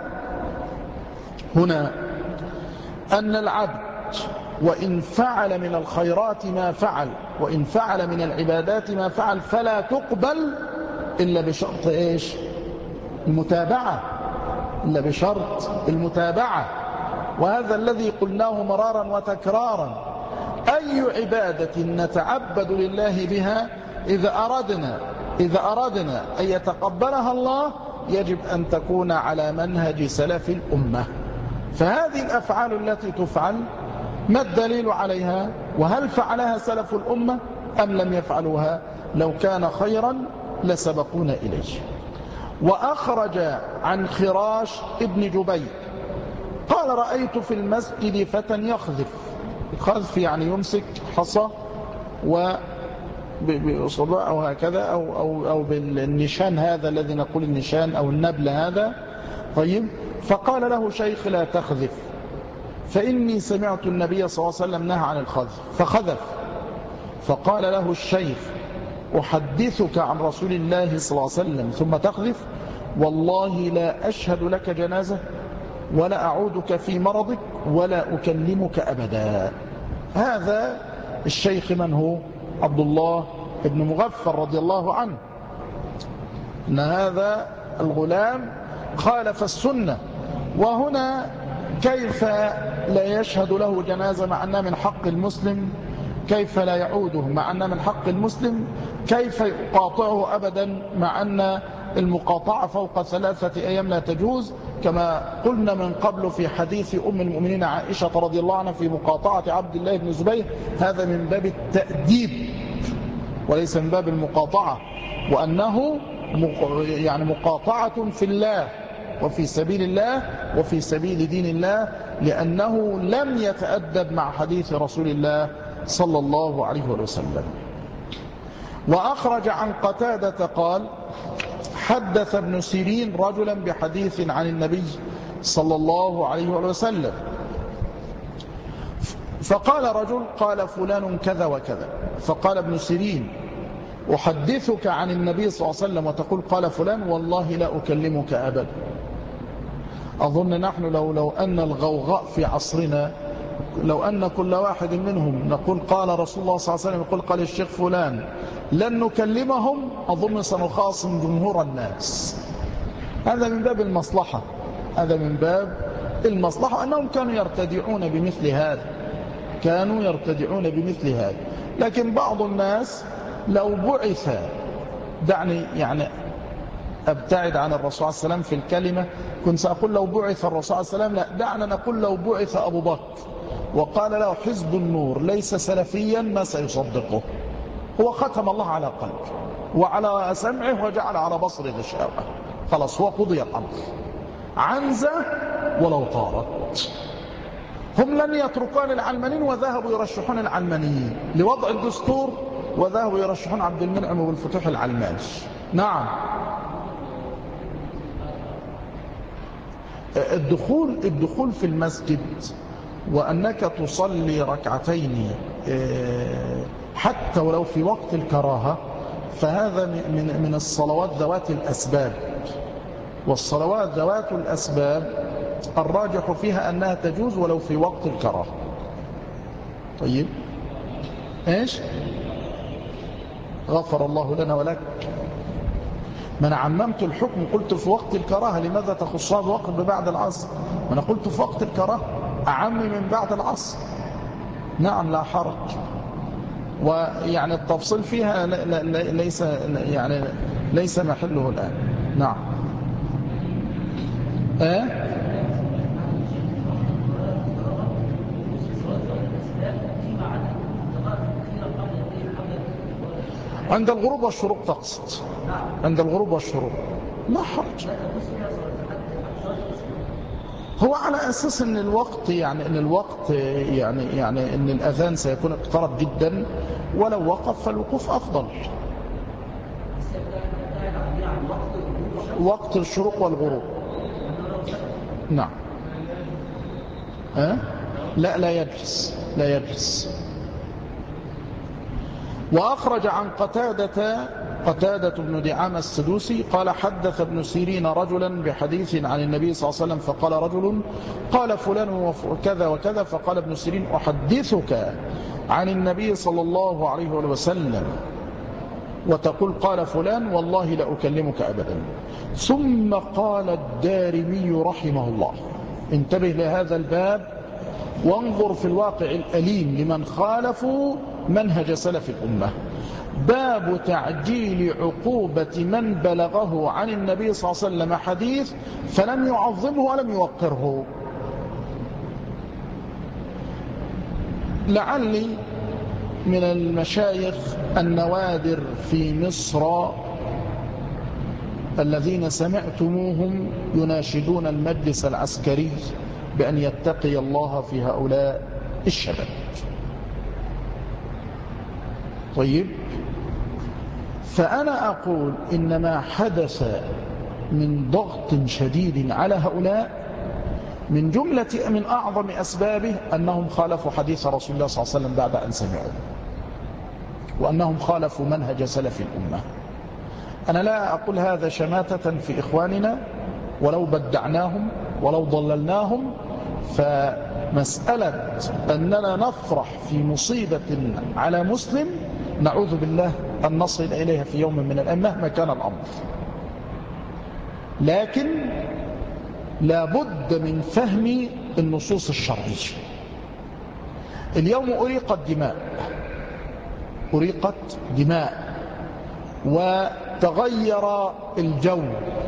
أن العبد وإن فعل من الخيرات ما فعل، وإن فعل من العبادات ما فعل، فلا تقبل إلا بشرط إيش؟ المتابعة، إلا بشرط المتابعة. وهذا الذي قلناه مرارا وتكرارا، أي عبادة نتعبد لله بها إذا أردنا أن يتقبلها الله يجب أن تكون على منهج سلف الأمة. فهذه الأفعال التي تفعل ما الدليل عليها؟ وهل فعلها سلف الأمة أم لم يفعلوها؟ لو كان خيرا لسبقونا إليه. وأخرج عن خراش ابن جبير قال رأيت في المسجد فتى يخذف. الخذف يعني يمسك حصى وبإصبعه هكذا أو بالنشان هذا الذي نقول النشان أو النبل هذا. طيب، فقال له شيخ لا تخذف فإني سمعت النبي صلى الله عليه وسلم نهى عن الخذف، فخذف. فقال له الشيخ أحدثك عن رسول الله صلى الله عليه وسلم ثم تخذف؟ والله لا أشهد لك جنازة ولا أعودك في مرضك ولا أكلمك أبدا. هذا الشيخ من هو؟ عبد الله بن مغفر رضي الله عنه. إن هذا الغلام خالف السنة. وهنا كيف لا يشهد له جنازة مع أنها من حق المسلم؟ كيف لا يعوده مع أنها من حق المسلم؟ كيف يقاطعه أبدا مع أن المقاطعة فوق 3 أيام لا تجوز؟ كما قلنا من قبل في حديث أم المؤمنين عائشة رضي الله عنها في مقاطعة عبد الله بن زبير، هذا من باب التأديب وليس من باب المقاطعة، وأنه يعني مقاطعة في الله وفي سبيل الله وفي سبيل دين الله، لأنه لم يتأدب مع حديث رسول الله صلى الله عليه وسلم. وأخرج عن قتادة قال حدث ابن سيرين رجلا بحديث عن النبي صلى الله عليه وسلم، فقال رجل قال فلان كذا وكذا، فقال ابن سيرين أحدثك عن النبي صلى الله عليه وسلم وتقول قال فلان؟ والله لا أكلمك أبدا. أظن نحن لو أن الغوغاء في عصرنا، لو أن كل واحد منهم نقول قال رسول الله صلى الله عليه وسلم يقول قال الشيخ فلان، لن نكلمهم، أظن سنخاصم جمهور الناس. هذا من باب المصلحة، هذا من باب المصلحة، أنهم كانوا يرتدعون بمثل هذا، كانوا يرتدعون بمثل هذا. لكن بعض الناس لو بعث، دعني يعني أبتعد عن الرسول عليه السلام في الكلمة، كنت سأقول لو بعث الرسول عليه السلام، لا، دعنا نقول لو بعث أبو بكر وقال له حزب النور ليس سلفيا ما سيصدقه. هو ختم الله على قلبه وعلى سمعه وجعل على بصره غشاوة، خلاص هو قضي الأمر، عنزة ولو طارت. هم لن يتركون العلمانيين وذهبوا يرشحون العلمانيين لوضع الدستور، وذهبوا يرشحون عبد المنعم والفتوح العلماني. نعم، الدخول في المسجد وأنك تصلي ركعتين حتى ولو في وقت الكراهة، فهذا من الصلوات ذوات الأسباب. والصلوات ذوات الأسباب الراجح فيها أنها تجوز ولو في وقت الكراهة. طيب، إيش؟ غفر الله لنا ولك. ما أنا عممت الحكم، قلت في وقت الكراهة، لماذا تخصها بوقت بعد العصر؟ ما أنا قلت في وقت الكراهة، أعم من بعد العصر. نعم، لا حرج. ويعني التفصيل فيها ليس محله الآن. نعم. عند الغروب والشروق تقصد؟ عند الغروب والشروق لا حرج. هو على أساس أن الوقت يعني أن الأذان سيكون اقترب جدا، ولو وقف فالوقوف أفضل. وقت الشروق والغروب نعم. لا يجلس. وأخرج عن قتادة بن دعامة السدوسي قال حدث ابن سيرين رجلا بحديث عن النبي صلى الله عليه وسلم، فقال رجل قال فلان وكذا وكذا، فقال ابن سيرين أحدثك عن النبي صلى الله عليه وسلم وتقول قال فلان، والله لا أكلمك أبدا. ثم قال الدارمي رحمه الله، انتبه لهذا الباب وانظر في الواقع الأليم لمن خالفوا منهج سلف الأمة. باب تعجيل عقوبة من بلغه عن النبي صلى الله عليه وسلم حديث فلم يعظمه ولم يوقره. لعلي من المشايخ النوادر في مصر الذين سمعتموهم يناشدون المجلس العسكري بأن يتقي الله في هؤلاء الشباب. طيب، فأنا أقول إن ما حدث من ضغط شديد على هؤلاء من أعظم أسبابه أنهم خالفوا حديث رسول الله صلى الله عليه وسلم بعد أن سمعوا، وأنهم خالفوا منهج سلف الأمة. أنا لا أقول هذا شماتة في إخواننا ولو بدعناهم ولو ضللناهم، فمسألة أننا نفرح في مصيبة على مسلم نعوذ بالله أن نصل إليها في يوم من الأيام مهما كان الأمر، لكن لا بد من فهم النصوص الشرعية. اليوم أريقت دماء وتغير الجو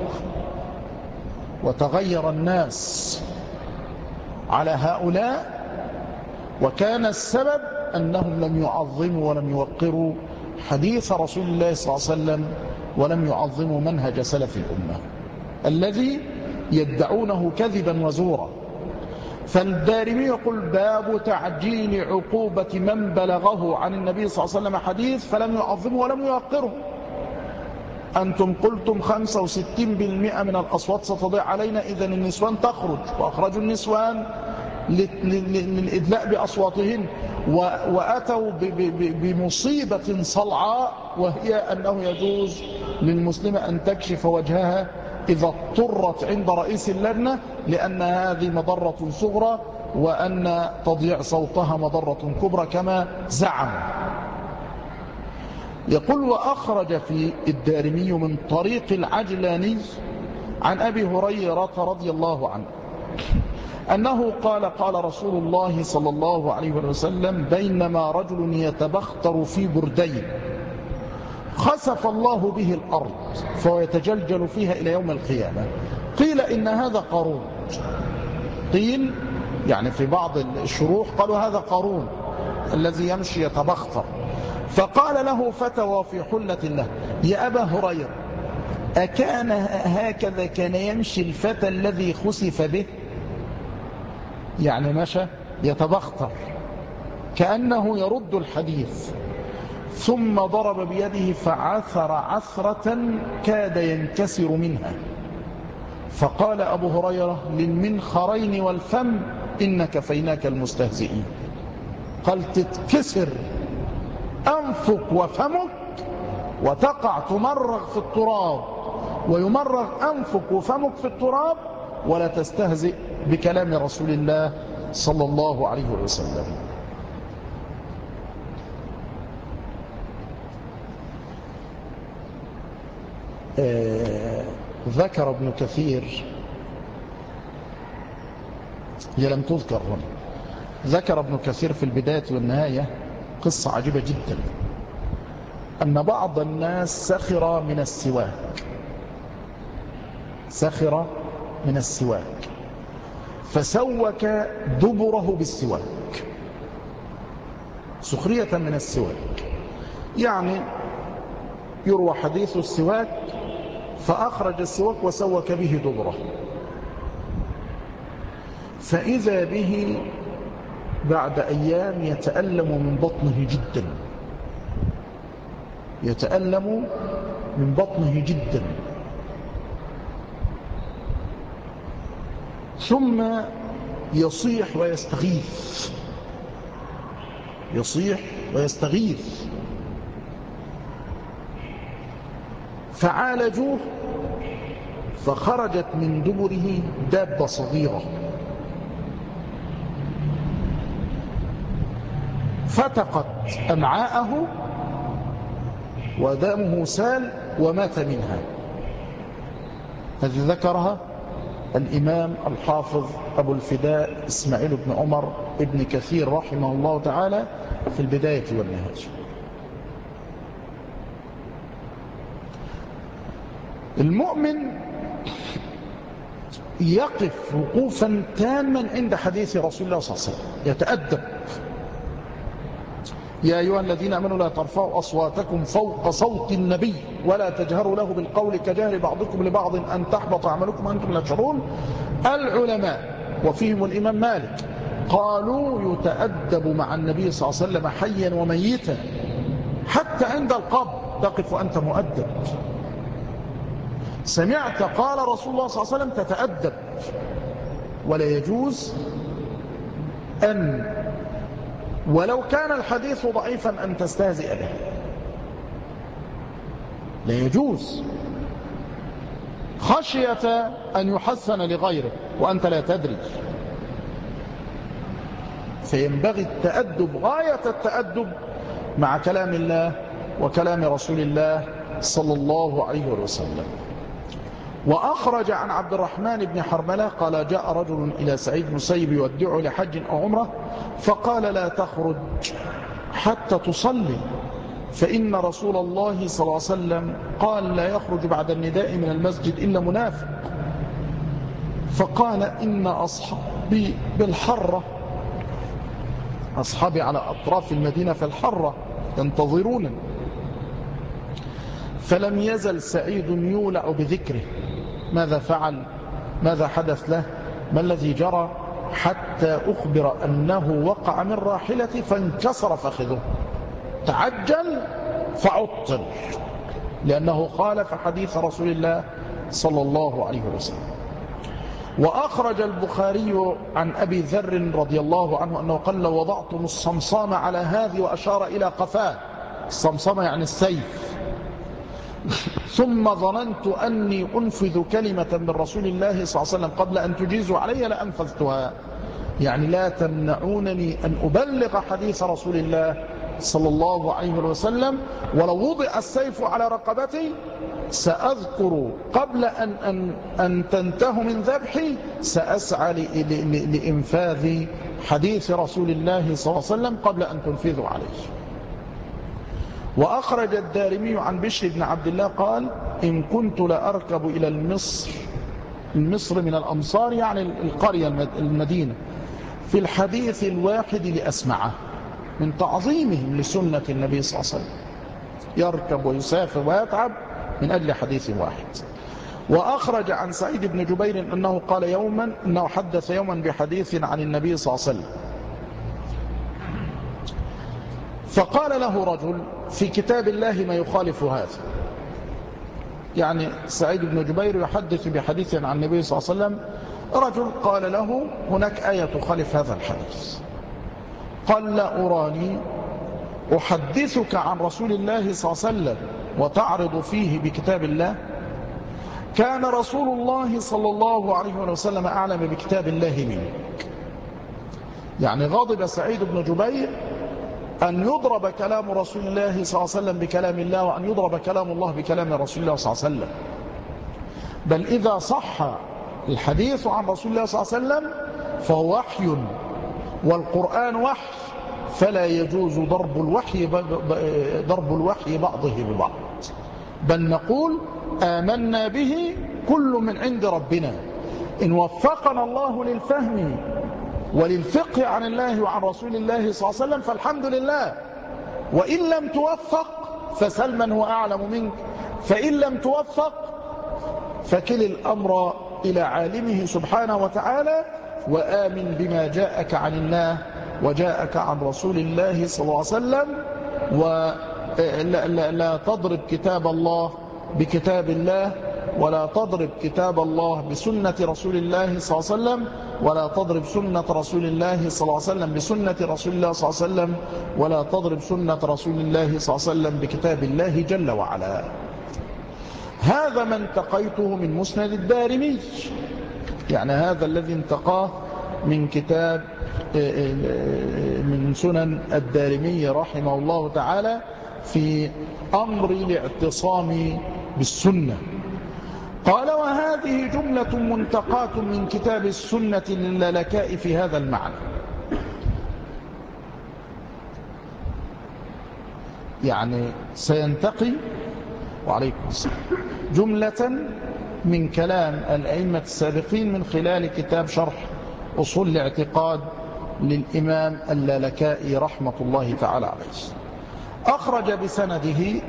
وتغير الناس على هؤلاء، وكان السبب أنهم لم يعظموا ولم يوقروا حديث رسول الله صلى الله عليه وسلم، ولم يعظموا منهج سلف الأمة الذي يدعونه كذبا وزورا. فالدارمي يقول باب تعجيل عقوبة من بلغه عن النبي صلى الله عليه وسلم حديث فلم يعظمه ولم يوقره. أنتم قلتم 65% من الأصوات ستضيع علينا، إذن النسوان تخرج، وأخرجوا النسوان للإدلاء بأصواتهن، وأتوا بمصيبة صلعاء، وهي أنه يجوز للمسلمة أن تكشف وجهها إذا اضطرت عند رئيس اللجنة، لأن هذه مضرة صغرى، وأن تضييع صوتها مضرة كبرى كما زعموا. يقول وأخرج في الدارمي من طريق العجلاني عن أبي هريرة رضي الله عنه أنه قال رسول الله صلى الله عليه وسلم بينما رجل يتبختر في بردين خسف الله به الأرض فهو يتجلجل فيها إلى يوم القيامة، قيل إن هذا قارون، قيل يعني في بعض الشروح قالوا هذا قارون الذي يمشي يتبختر. فقال له فتى وفي حلة له يا أبا هريرة أكان هكذا كان يمشي الفتى الذي خسف به؟ يعني مشى يتبختر كأنه يرد الحديث، ثم ضرب بيده فعثر عثرة كاد ينكسر منها، فقال أبو هريرة للمنخرين والفم إن كفيناك المستهزئين. قال تتكسر أنفك وفمك وتقع تمرغ في التراب، ويمرغ أنفك وفمك في التراب، ولا تستهزئ بكلام رسول الله صلى الله عليه وسلم. ذكر ابن كثير، هي لم تذكر هنا، ذكر ابن كثير في البداية والنهاية قصة عجيبة جدا، أن بعض الناس سخر من السواك فسوك دبره بالسواك، سخرية من السواك. يعني يروى حديث السواك فأخرج السواك وسوك به دبره، فإذا به بعد أيام يتألم من بطنه جدا، يتألم من بطنه جدا، ثم يصيح ويستغيث، يصيح ويستغيث. فعالجوه فخرجت من دبره دابة صغيرة فتقت أمعاءه ودمه سال ومات منها. هذه ذكرها الإمام الحافظ أبو الفداء إسماعيل بن عمر ابن كثير رحمه الله تعالى في البداية والنهاية. المؤمن يقف وقوفا تاما عند حديث رسول الله صلى الله عليه وسلم، يتأدب. يا أيها الذين آمنوا لا ترفعوا أصواتكم فوق صوت النبي ولا تجهروا له بالقول كجهر بعضكم لبعض أن تحبط أعمالكم وأنتم لا تشعرون. العلماء وفيهم الإمام مالك قالوا يتأدب مع النبي صلى الله عليه وسلم حيا وميتا، حتى عند القبر تقف وأنت مؤدب. سمعت قال رسول الله صلى الله عليه وسلم تتأدب، ولا يجوز أن ولو كان الحديث ضعيفا أن تستهزئ به، لا يجوز، خشية أن يحسن لغيره وأنت لا تدري. فينبغي التأدب غاية التأدب مع كلام الله وكلام رسول الله صلى الله عليه وسلم. وأخرج عن عبد الرحمن بن حرملة قال جاء رجل إلى سعيد بن المسيب يودعه لحج أو عمرة فقال لا تخرج حتى تصلي فإن رسول الله صلى الله عليه وسلم قال لا يخرج بعد النداء من المسجد إلا منافق. فقال إن أصحابي بالحرة، أصحابي على أطراف المدينة في الحرة ينتظرون. فلم يزل سعيد يولع بذكره، ماذا فعل، ماذا حدث له، ما الذي جرى، حتى أخبر أنه وقع من راحلته فانكسر فخذه، تعجل فعطل لأنه خالف حديث رسول الله صلى الله عليه وسلم. وأخرج البخاري عن أبي ذر رضي الله عنه أنه قال لو وضعتم الصمصام على هذه وأشار إلى قفاه، الصمصام يعني السيف، ثم ظننت أني أنفذ كلمة من رسول الله صلى الله عليه وسلم قبل أن تجيزوا علي لأنفذتها، يعني لا تمنعونني أن أبلغ حديث رسول الله صلى الله عليه وسلم، ولو وضع السيف على رقبتي سأذكر قبل أن تنتهوا من ذبحي سأسعى لإنفاذ حديث رسول الله صلى الله عليه وسلم قبل أن تنفذوا عليه. وأخرج الدارمي عن بشر بن عبد الله قال إن كنت لأركب إلى المصر من الأمصار يعني القرية المدينة في الحديث الواحد لأسمعه، من تعظيمهم لسنة النبي صلى الله عليه وسلم يركب ويسافر ويتعب من أجل حديث واحد. وأخرج عن سعيد بن جبير أنه قال يوما أنه حدث يوما بحديث عن النبي صلى الله عليه وسلم فقال له رجل في كتاب الله ما يخالف هذا، يعني سعيد بن جبير يحدث بحديث عن النبي صلى الله عليه وسلم، رجل قال له هناك آية تخالف هذا الحديث، قال لا أراني أحدثك عن رسول الله صلى الله عليه وسلم وتعرض فيه بكتاب الله، كان رسول الله صلى الله عليه وسلم أعلم بكتاب الله منك. يعني غضب سعيد بن جبير أن يضرب كلام رسول الله صلى الله عليه وسلم بكلام الله وأن يضرب كلام الله بكلام رسول الله صلى الله عليه وسلم، بل إذا صح الحديث عن رسول الله صلى الله عليه وسلم فهو وحي والقرآن وحي، فلا يجوز ضرب الوحي بعضه ببعض، بل نقول آمنا به كل من عند ربنا، إن وفقنا الله للفهم وللفقه عن الله وعن رسول الله صلى الله عليه وسلم فالحمد لله، وإن لم توفق فسل من هو أعلم منك، فإن لم توفق فكل الأمر إلى عالمه سبحانه وتعالى، وآمن بما جاءك عن الله وجاءك عن رسول الله صلى الله عليه وسلم، ولا تضرب كتاب الله بكتاب الله، ولا تضرب كتاب الله بسنة رسول الله صلى الله عليه وسلم، ولا تضرب سنة رسول الله صلى الله عليه وسلم بسنة رسول الله صلى الله عليه وسلم، ولا تضرب سنة رسول الله صلى الله عليه وسلم بكتاب الله جل وعلا. هذا ما انتقيته من مسند الدارمي، يعني هذا الذي انتقاه من كتاب من سنن الدارمي رحمه الله تعالى في أمر الاعتصام بالسنة. قال: وهذه جملة منتقاة من كتاب السنة للالكاء في هذا المعنى. يعني سينتقي وعليكم السلام جملة من كلام الأئمة السابقين من خلال كتاب شرح أصول الاعتقاد للإمام اللالكائي رحمة الله تعالى عليه. أخرج بسنده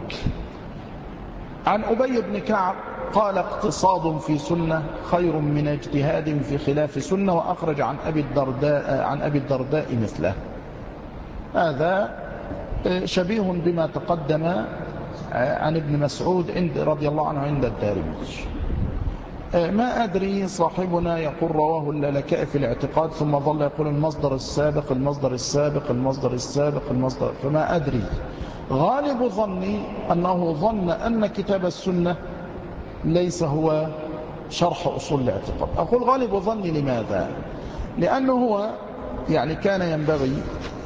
عن أبي بن كعب قال: اقتصاد في سنة خير من اجتهاد في خلاف سنة. وأخرج عن أبي الدرداء مثله. هذا شبيه بما تقدم عن ابن مسعود رضي الله عنه عند الدارمي. ما أدري صاحبنا يقول رواه اللالكائي في الاعتقاد، ثم ظل يقول المصدر السابق المصدر السابق المصدر السابق المصدر، فما أدري. غالب ظني أنه ظن أن كتاب السنة ليس هو شرح أصول الاعتقاد. أقول غالب ظني لماذا؟ لأنه هو يعني كان ينبغي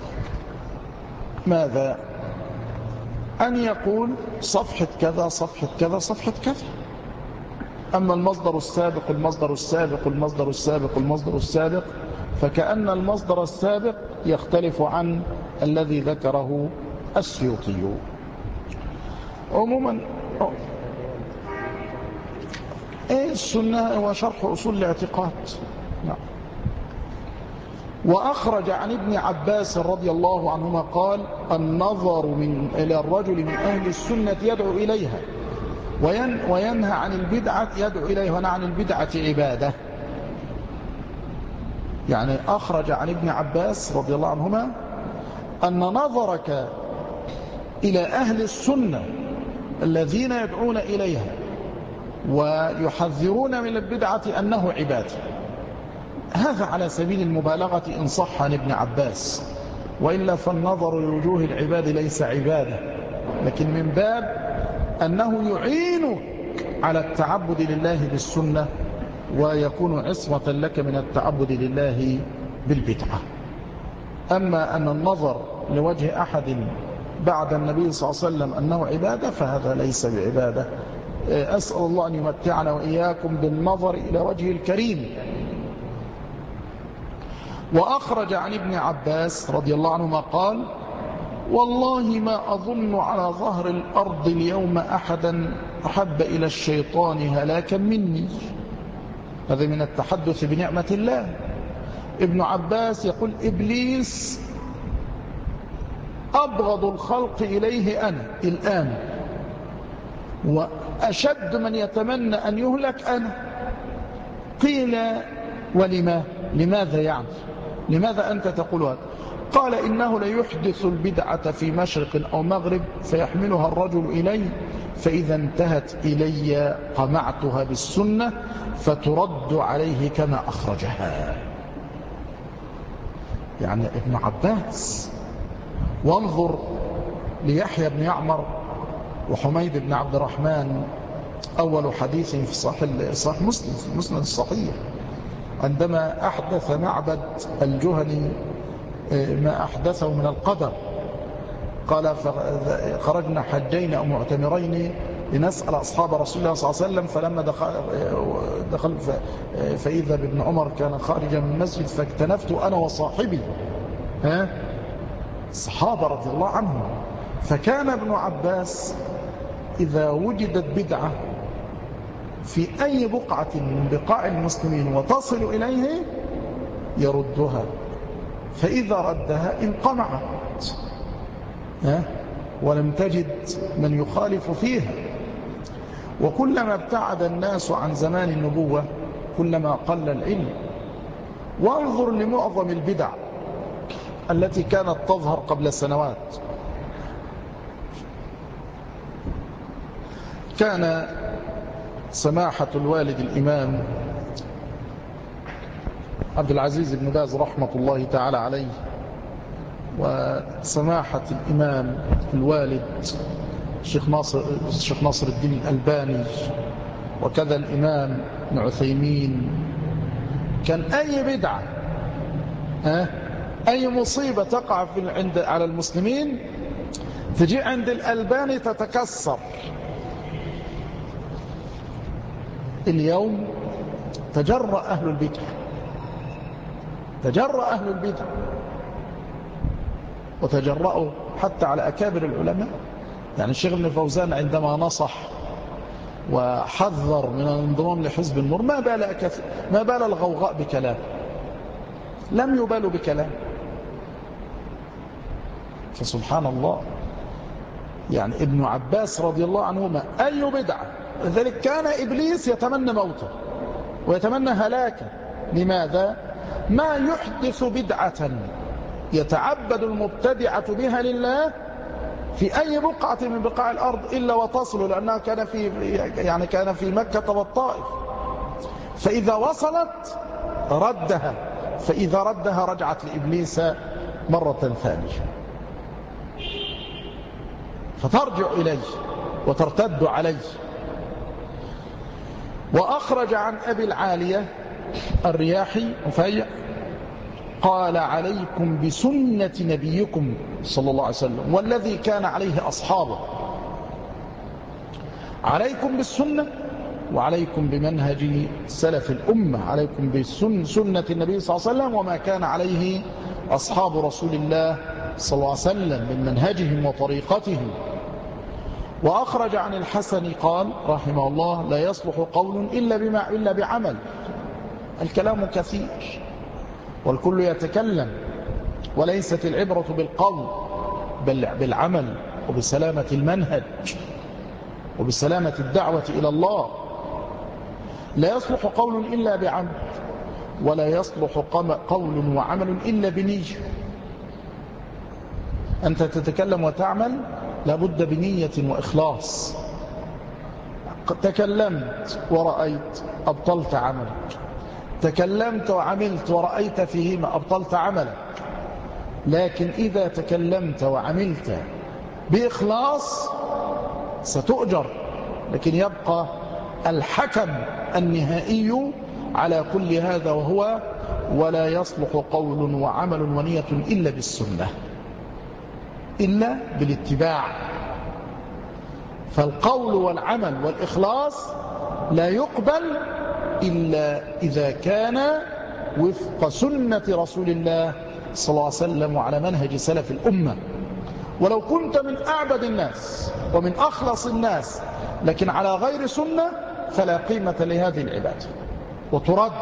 ماذا؟ أن يقول صفحة كذا صفحة كذا صفحة كذا. أما المصدر السابق المصدر السابق المصدر السابق المصدر السابق، فكأن المصدر السابق يختلف عن الذي ذكره السيوطي. عموما السنة هو شرح أصول الاعتقاد. نعم. وأخرج عن ابن عباس رضي الله عنهما قال: النظر إلى الرجل من أهل السنة يدعو إليها وينهى عن البدعة، يدعو إليها ونهى عن البدعة عبادة. يعني أخرج عن ابن عباس رضي الله عنهما أن نظرك إلى أهل السنة الذين يدعون إليها ويحذرون من البدعة أنه عبادة. هذا على سبيل المبالغة إن صح عن ابن عباس، وإلا فالنظر لوجوه العباد ليس عبادة، لكن من باب أنه يعينك على التعبد لله بالسنة، ويكون عصمة لك من التعبد لله بالبدعة. أما أن النظر لوجه أحد بعد النبي صلى الله عليه وسلم أنه عبادة، فهذا ليس بعبادة. أسأل الله أن يمتعنا وإياكم بالنظر إلى وجه الكريم. وأخرج عن ابن عباس رضي الله عنهما قال: والله ما أظن على ظهر الأرض اليوم أحدا أحب إلى الشيطان هلاكا مني. هذا من التحدث بنعمة الله. ابن عباس يقول: إبليس أبغض الخلق إليه أنا الآن، وأشد من يتمنى أن يهلك أنا. قيل: ولما؟ لماذا يعني؟ لماذا أنت تقول هذا؟ قال: إنه ليحدث البدعة في مشرق أو مغرب فيحملها الرجل إليه، فإذا انتهت إلي قمعتها بالسنة فترد عليه كما أخرجها. يعني ابن عباس. وانظر ليحيى بن يعمر وحميد بن عبد الرحمن أول حديث في صحيح مسلم في المسند الصحيح، عندما أحدث معبد الجهني ما أحدثه من القدر. قال: خرجنا حجين أو معتمرين لنسأل أصحاب رسول الله صلى الله عليه وسلم، فلما دخل فإذا بابن عمر كان خارجا من المسجد، فاكتنفت أنا وصاحبي الصحابة رضي الله عنهم. فكان ابن عباس إذا وجدت بدعة في أي بقعة من بقاع المسلمين وتصل إليه يردها، فإذا ردها انقمعت. ولم تجد من يخالف فيها. وكلما ابتعد الناس عن زمان النبوة كلما قل العلم. وانظر لمعظم البدع التي كانت تظهر قبل سنوات. كان سماحة الوالد الإمام عبد العزيز بن باز رحمة الله تعالى عليه، وسماحة الإمام الوالد الشيخ ناصر الدين الألباني، وكذا الإمام ابن عثيمين، كان أي بدعة أي مصيبة تقع على المسلمين تجي عند الألباني تتكسر. اليوم تجرأ أهل البدع وتجرأوا حتى على أكابر العلماء. يعني الشيخ ابن فوزان عندما نصح وحذر من الانضمام لحزب النور ما بال الغوغاء بكلام، لم يبالوا بكلام. فسبحان الله، يعني ابن عباس رضي الله عنهما أي بدعة، لذلك كان إبليس يتمنى موته ويتمنى هلاكه. لماذا؟ ما يحدث بدعة يتعبد المبتدعة بها لله في أي بقعة من بقاع الأرض إلا وتصل، لأنها كان في مكة والطائف، فإذا وصلت ردها، فإذا ردها رجعت لإبليس مرة ثانية، فترجع إليه وترتد عليه. وأخرج عن أبي العالية الرياحي مفيع قال: عليكم بسنة نبيكم صلى الله عليه وسلم والذي كان عليه أصحابه. عليكم بالسنة وعليكم بمنهج سلف الأمة، عليكم بسنة النبي صلى الله عليه وسلم وما كان عليه أصحاب رسول الله صلى الله عليه وسلم من منهجهم وطريقتهم. وأخرج عن الحسن قال رحمه الله: لا يصلح قول إلا بعمل. الكلام كثير والكل يتكلم، وليست العبرة بالقول بل بالعمل وبسلامة المنهج وبسلامة الدعوة إلى الله. لا يصلح قول إلا بعمل، ولا يصلح قول وعمل إلا بنية. أنت تتكلم وتعمل لابد بنية وإخلاص. تكلمت ورأيت أبطلت عملك، تكلمت وعملت ورأيت فيهما أبطلت عملك. لكن إذا تكلمت وعملت بإخلاص ستؤجر. لكن يبقى الحكم النهائي على كل هذا، وهو: ولا يصلح قول وعمل ونية إلا بالسنة، إلا بالاتباع. فالقول والعمل والإخلاص لا يقبل إلا إذا كان وفق سنة رسول الله صلى الله عليه وسلم وعلى منهج سلف الأمة. ولو كنت من أعبد الناس ومن أخلص الناس لكن على غير سنة فلا قيمة لهذه العبادة، وترد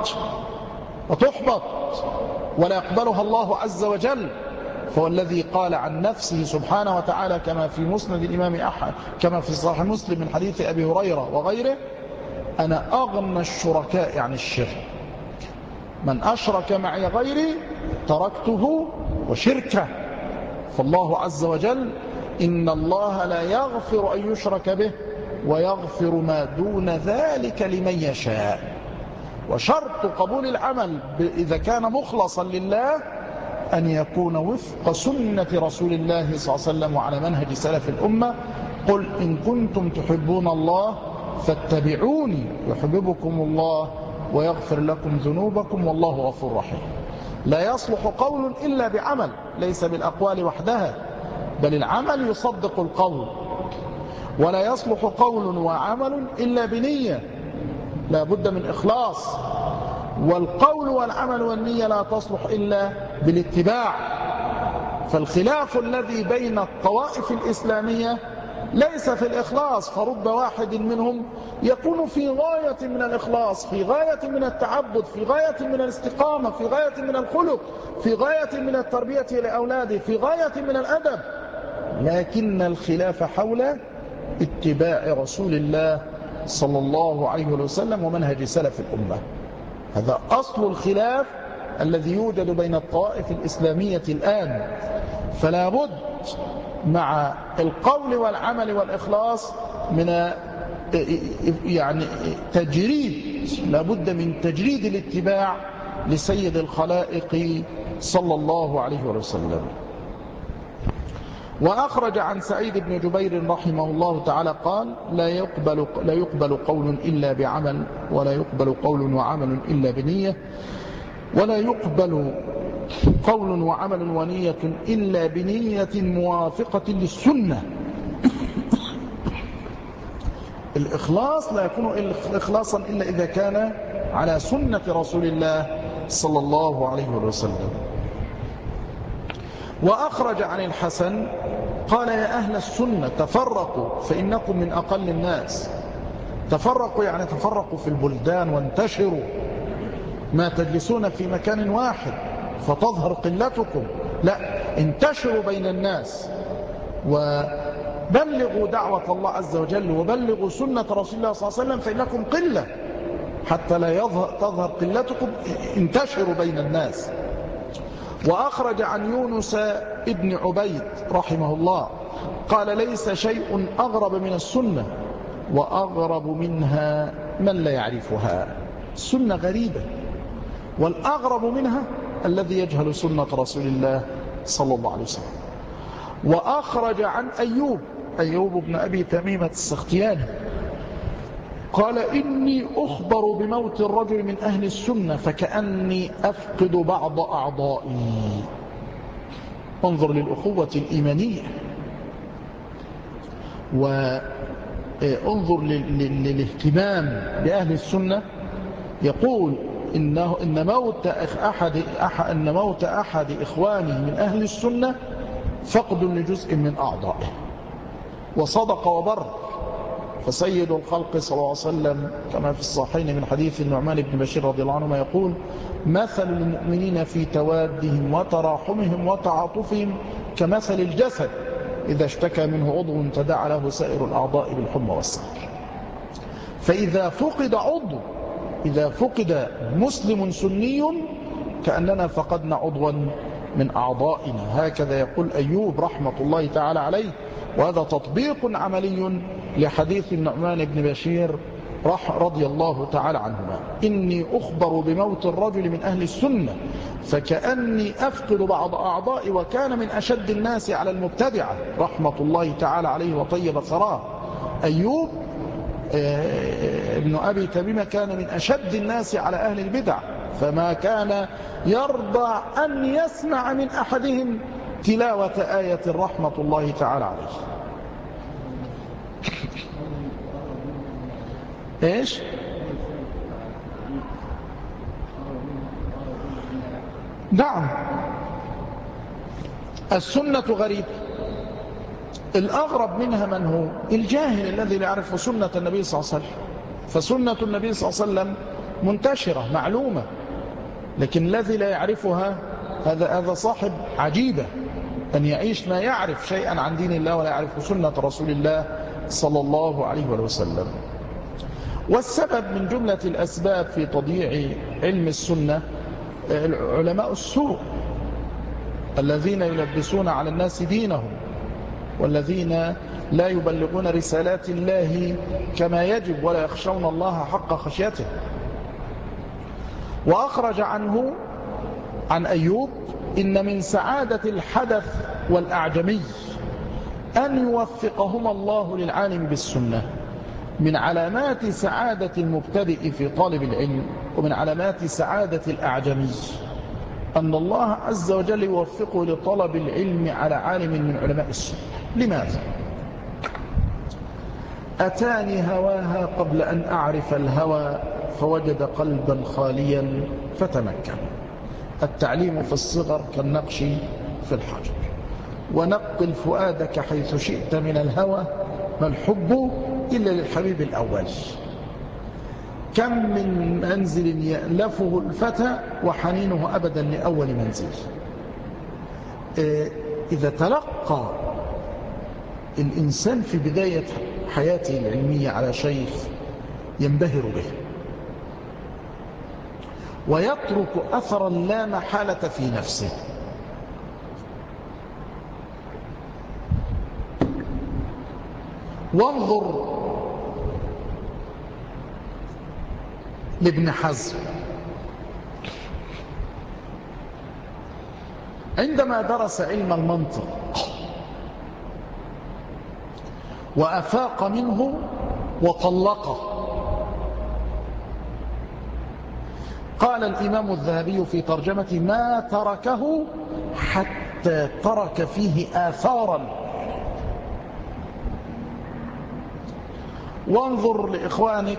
وتحبط ولا يقبلها الله عز وجل. فهو الذي قال عن نفسه سبحانه وتعالى كما في مسند الإمام أحمد، كما في صحيح مسلم من حديث أبي هريرة وغيره: أنا أغنى الشركاء عن الشرك، من أشرك معي غيري تركته وشركه. فالله عز وجل: إن الله لا يغفر أن يشرك به ويغفر ما دون ذلك لمن يشاء. وشرط قبول العمل إذا كان مخلصا لله أن يكون وفق سنة رسول الله صلى الله عليه وسلم وعلى منهج سلف الأمة. قل إن كنتم تحبون الله فاتبعوني يحببكم الله ويغفر لكم ذنوبكم والله غفور رحيم. لا يصلح قول إلا بعمل، ليس بالأقوال وحدها بل العمل يصدق القول. ولا يصلح قول وعمل إلا بنية، لا بد من إخلاص. والقول والعمل والنية لا تصلح إلا بالاتباع. فالخلاف الذي بين الطوائف الإسلامية ليس في الإخلاص، فرب واحد منهم يكون في غاية من الإخلاص، في غاية من التعبد، في غاية من الاستقامة، في غاية من الخلق، في غاية من التربية لأولاده، في غاية من الأدب، لكن الخلاف حول اتباع رسول الله صلى الله عليه وسلم ومنهج سلف الأمة. هذا أصل الخلاف الذي يوجد بين الطوائف الإسلامية الآن. فلا بد مع القول والعمل والإخلاص من يعني تجريد، لا بد من تجريد الاتباع لسيد الخلائق صلى الله عليه وسلم. وأخرج عن سعيد بن جبير رحمه الله تعالى قال: لا يقبل قول إلا بعمل، ولا يقبل قول وعمل إلا بنية، ولا يقبل قول وعمل ونية إلا بنية موافقة للسنة. الإخلاص لا يكون إخلاصا إلا إذا كان على سنة رسول الله صلى الله عليه وسلم. وأخرج عن الحسن قال: يا أهل السنة تفرقوا فإنكم من أقل الناس. تفرقوا يعني تفرقوا في البلدان وانتشروا، ما تجلسون في مكان واحد فتظهر قلتكم، لا، انتشروا بين الناس وبلغوا دعوة الله عز وجل وبلغوا سنة رسول الله صلى الله عليه وسلم، فإنكم قلة حتى لا تظهر قلتكم، انتشروا بين الناس. وأخرج عن يونس ابن عبيد رحمه الله قال: ليس شيء أغرب من السنة، وأغرب منها من لا يعرفها. السنة غريبة، والأغرب منها الذي يجهل سنة رسول الله صلى الله عليه وسلم. وأخرج عن أيوب بن أبي تميمة السختياني قال: إني أخبر بموت الرجل من أهل السنة فكأني أفقد بعض أعضائي. انظر للأخوة الإيمانية، وانظر للاهتمام بأهل السنة. يقول إن موت أحد إخوانه من أهل السنة فقد لجزء من أعضائه. وصدق وبر. فسيد الخلق صلى الله عليه وسلم كما في الصحيحين من حديث النعمان بن بشير رضي الله عنهما يقول: مثل المؤمنين في توادهم وتراحمهم وتعاطفهم كمثل الجسد إذا اشتكى منه عضو تداعى له سائر الأعضاء بالحمى والسهر. فإذا فقد عضو، إذا فقد مسلم سني كأننا فقدنا عضوا من أعضائنا. هكذا يقول أيوب رحمة الله تعالى عليه. وهذا تطبيق عملي لحديث النعمان بن بشير رضي الله تعالى عنهما: إني أخبر بموت الرجل من أهل السنة فكأني أفقد بعض أعضائي. وكان من أشد الناس على المبتدعة رحمة الله تعالى عليه وطيب ثراه. أيوب ابن أبي تميمة كان من أشد الناس على أهل البدع، فما كان يرضى أن يسمع من أحدهم تلاوة آية رحمة الله تعالى عليه. إيش؟ نعم، السنة غريبة. الأغرب منها من هو؟ الجاهل الذي لا يعرف سنة النبي صلى الله عليه وسلم. فسنة النبي صلى الله عليه وسلم منتشرة معلومة، لكن الذي لا يعرفها هذا صاحب عجيبة، أن يعيش ما يعرف شيئا عن دين الله ولا يعرف سنة رسول الله صلى الله عليه وسلم. والسبب من جملة الأسباب في تضييع علم السنة علماء السوء الذين يلبسون على الناس دينهم، والذين لا يبلغون رسالات الله كما يجب ولا يخشون الله حق خشيته. وأخرج عنه عن أيوب: إن من سعادة الحدث والأعجمي أن يوفقهما الله للعالم بالسنة. من علامات سعادة المبتدئ في طالب العلم ومن علامات سعادة الأعجمي أن الله عز وجل يوفقه لطلب العلم على عالم من علماء السنة. لماذا؟ أتاني هواها قبل أن أعرف الهوى فوجد قلبا خاليا فتمكن. التعليم في الصغر كالنقش في الحجر. ونقل فؤادك حيث شئت من الهوى، ما الحب إلا للحبيب الأول. كم من منزل يألفه الفتى وحنينه أبدا لأول منزل. إذا تلقى الإنسان في بداية حياته العلمية على شيخ ينبهر به ويترك أثرا لا محالة في نفسه. وانظر لابن حزم عندما درس علم المنطق وأفاق منه وطلقه، قال الإمام الذهبي في ترجمة: ما تركه حتى ترك فيه آثارا. وانظر لإخوانك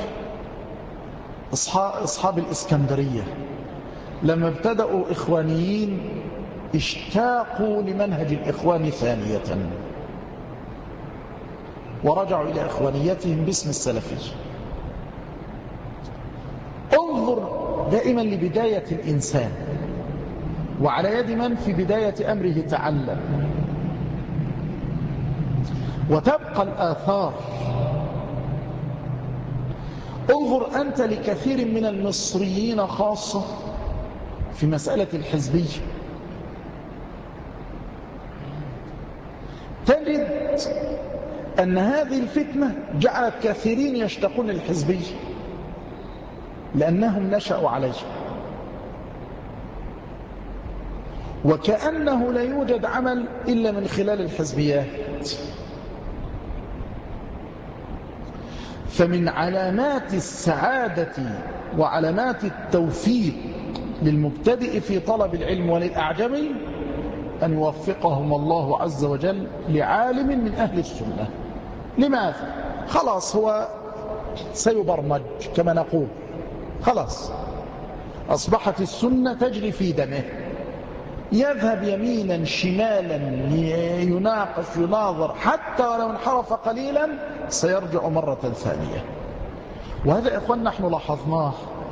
أصحاب الإسكندرية لما ابتدأوا إخوانيين اشتاقوا لمنهج الإخوان ثانية ورجعوا إلى إخوانيتهم باسم السلفي. انظر دائما لبداية الإنسان وعلى يد من في بداية أمره تعلم، وتبقى الآثار. انظر أنت لكثير من المصريين خاصة في مسألة الحزبية، تجد أن هذه الفتنة جعلت كثيرين يشتقون للحزبية لأنهم نشأوا عليه، وكأنه لا يوجد عمل إلا من خلال الحزبيات. فمن علامات السعادة وعلامات التوفيق للمبتدئ في طلب العلم وللأعجمي أن يوفقهم الله عز وجل لعالم من أهل السنة. لماذا؟ خلاص هو سيبرمج كما نقول، خلاص أصبحت السنة تجري في دمه، يذهب يمينا شمالا يناقش يناظر، حتى ولو انحرف قليلا سيرجع مرة ثانية. وهذا يا إخوان نحن لاحظناه.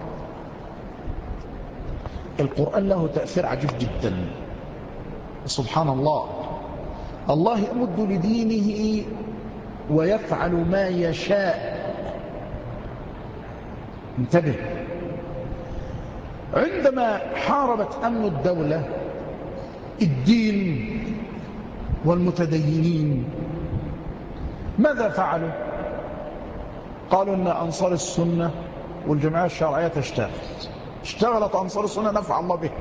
القرآن له تأثير عجيب جدا، سبحان الله. الله يمد لدينه ويفعل ما يشاء. انتبه، عندما حاربت أمن الدولة الدين والمتدينين ماذا فعلوا؟ قالوا إن أنصار السنة والجماعة الشرعية اشتغلت أنصار السنة نفع الله به،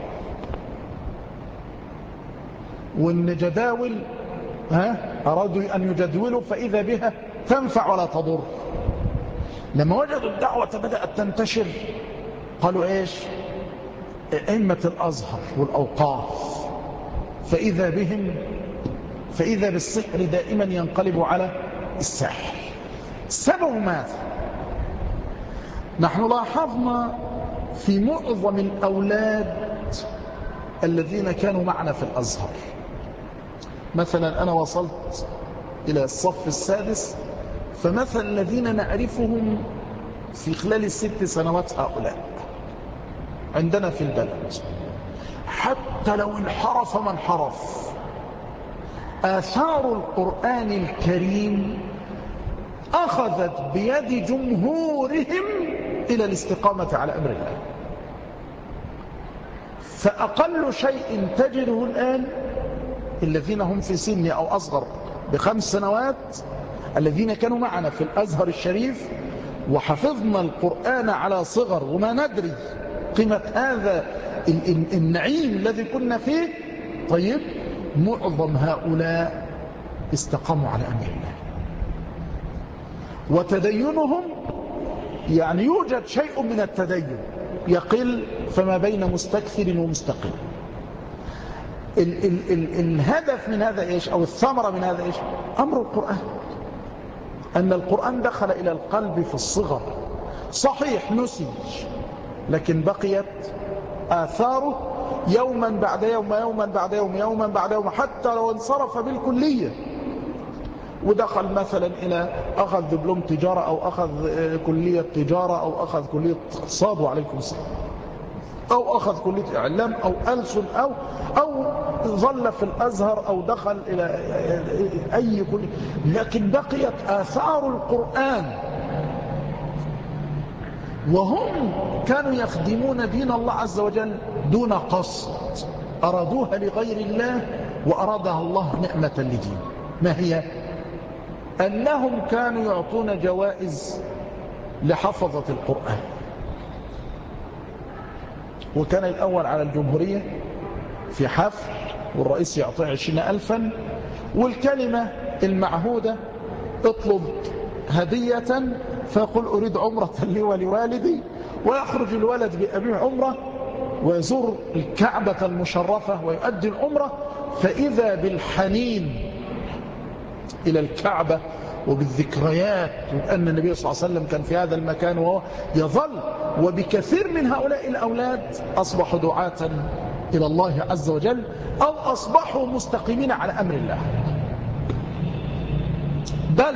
وإن جداول أرادوا أن يجدولوا فإذا بها تنفع ولا تضر. لما وجدوا الدعوة بدأت تنتشر قالوا إيش؟ أئمة الأزهر والأوقاف فإذا بالسحر دائما ينقلب على الساحر. السبب ماذا؟ نحن لاحظنا في معظم الأولاد الذين كانوا معنا في الأزهر، مثلا أنا وصلت إلى الصف السادس، فمثلا الذين نعرفهم في خلال ال6 سنوات هؤلاء عندنا في البلد، حتى لو انحرف من انحرف، آثار القرآن الكريم أخذت بيد جمهورهم إلى الاستقامة على أمر الله. فأقل شيء تجده الآن الذين هم في سني أو أصغر ب5 سنوات، الذين كانوا معنا في الأزهر الشريف وحفظنا القرآن على صغر وما ندري قيمة هذا النعيم الذي كنا فيه، طيب معظم هؤلاء استقاموا على أمر الله وتدينهم، يعني يوجد شيء من التدين يقل فما بين مستكثر ومستقل. الهدف من هذا إيش؟ أو الثمرة من هذا إيش؟ أمر القرآن، أن القرآن دخل إلى القلب في الصغر، صحيح نسج لكن بقيت آثاره يوما بعد يوم، يوما بعد يوم، يوما بعد يوم، حتى لو انصرف بالكلية ودخل مثلا إلى أخذ دبلوم تجارة أو أخذ كلية تجارة أو أخذ كلية اقتصاد وعليكم السلام، أو أخذ كلية إعلام أو ألسن أو ظل في الأزهر أو دخل إلى أي كل، لكن بقيت آثار القرآن، وهم كانوا يخدمون دين الله عز وجل دون قصد، أرادوها لغير الله وأرادها الله نعمة لدين. ما هي؟ أنهم كانوا يعطون جوائز لحفظة القرآن، وكان الأول على الجمهورية في حفل والرئيس يعطيه 20,000، والكلمة المعهودة اطلب هدية فيقول أريد عمرة لي ولوالدي، ويخرج الولد بأبيه عمرة ويزور الكعبة المشرفة ويؤدي العمرة، فإذا بالحنين إلى الكعبة وبالذكريات، وأن النبي صلى الله عليه وسلم كان في هذا المكان وهو يظل. وبكثير من هؤلاء الأولاد أصبحوا دعاة إلى الله عز وجل، أو أصبحوا مستقيمين على أمر الله. بل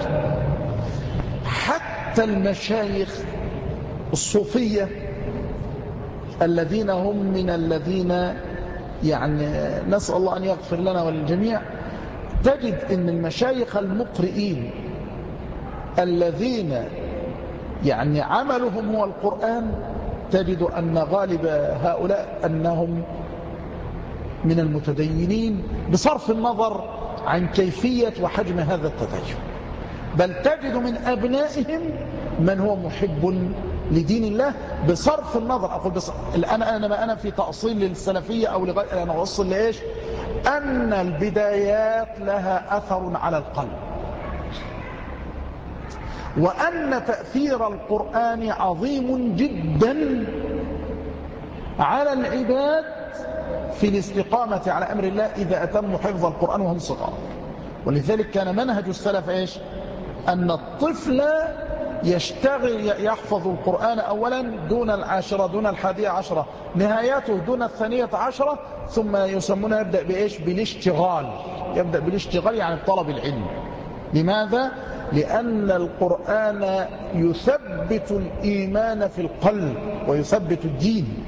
حتى المشايخ الصوفية الذين هم من الذين يعني نسأل الله أن يغفر لنا وللجميع، تجد أن المشايخ المقرئين الذين يعني عملهم هو القرآن، تجد أن غالب هؤلاء أنهم من المتدينين بصرف النظر عن كيفية وحجم هذا التدين، بل تجد من أبنائهم من هو محب لدين الله بصرف النظر. أقول أنا في تأصيل للسلفية أو لغير، أنا أوصل لإيش؟ أن البدايات لها أثر على القلب، وأن تأثير القرآن عظيم جدا على العباد في الاستقامة على أمر الله إذا أتموا حفظ القرآن وهم صغار. ولذلك كان منهج السلف إيش؟ أن الطفل يشتغل يحفظ القرآن أولا دون العاشرة، دون 11، نهايته دون 12، ثم يسمونه يبدأ بإيش؟ بالاشتغال. يبدأ بالاشتغال يعني بطلب العلم. لماذا؟ لأن القرآن يثبت الإيمان في القلب ويثبت الدين،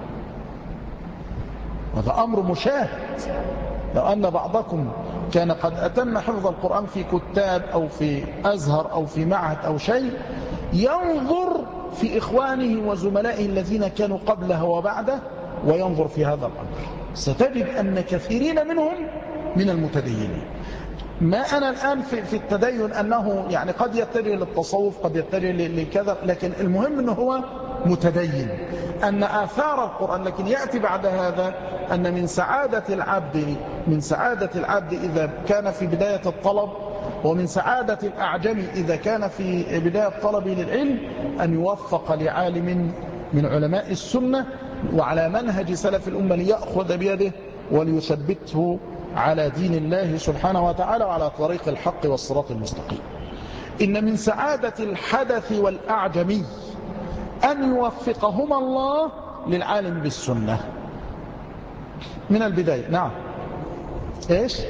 هذا أمر مشاهد. لو أن بعضكم كان قد أتم حفظ القرآن في كتاب أو في أزهر أو في معهد أو شيء، ينظر في إخوانه وزملائه الذين كانوا قبله وبعده وينظر في هذا الأمر، ستجد أن كثيرين منهم من المتدينين. ما أنا الآن في التدين أنه يعني قد يتجه للتصوف، قد يتجه لكذا، لكن المهم أنه هو متدين، أن آثار القرآن. لكن يأتي بعد هذا أن من سعادة العبد إذا كان في بداية الطلب، ومن سعادة الأعجم إذا كان في بداية طلبه للعلم، أن يوفق لعالم من علماء السنة وعلى منهج سلف الأمة ليأخذ بيده وليثبته على دين الله سبحانه وتعالى وعلى طريق الحق والصراط المستقيم. إن من سعادة الحدث والأعجمي أن يوفقهما الله للعالم بالسنة من البداية. نعم. إيش؟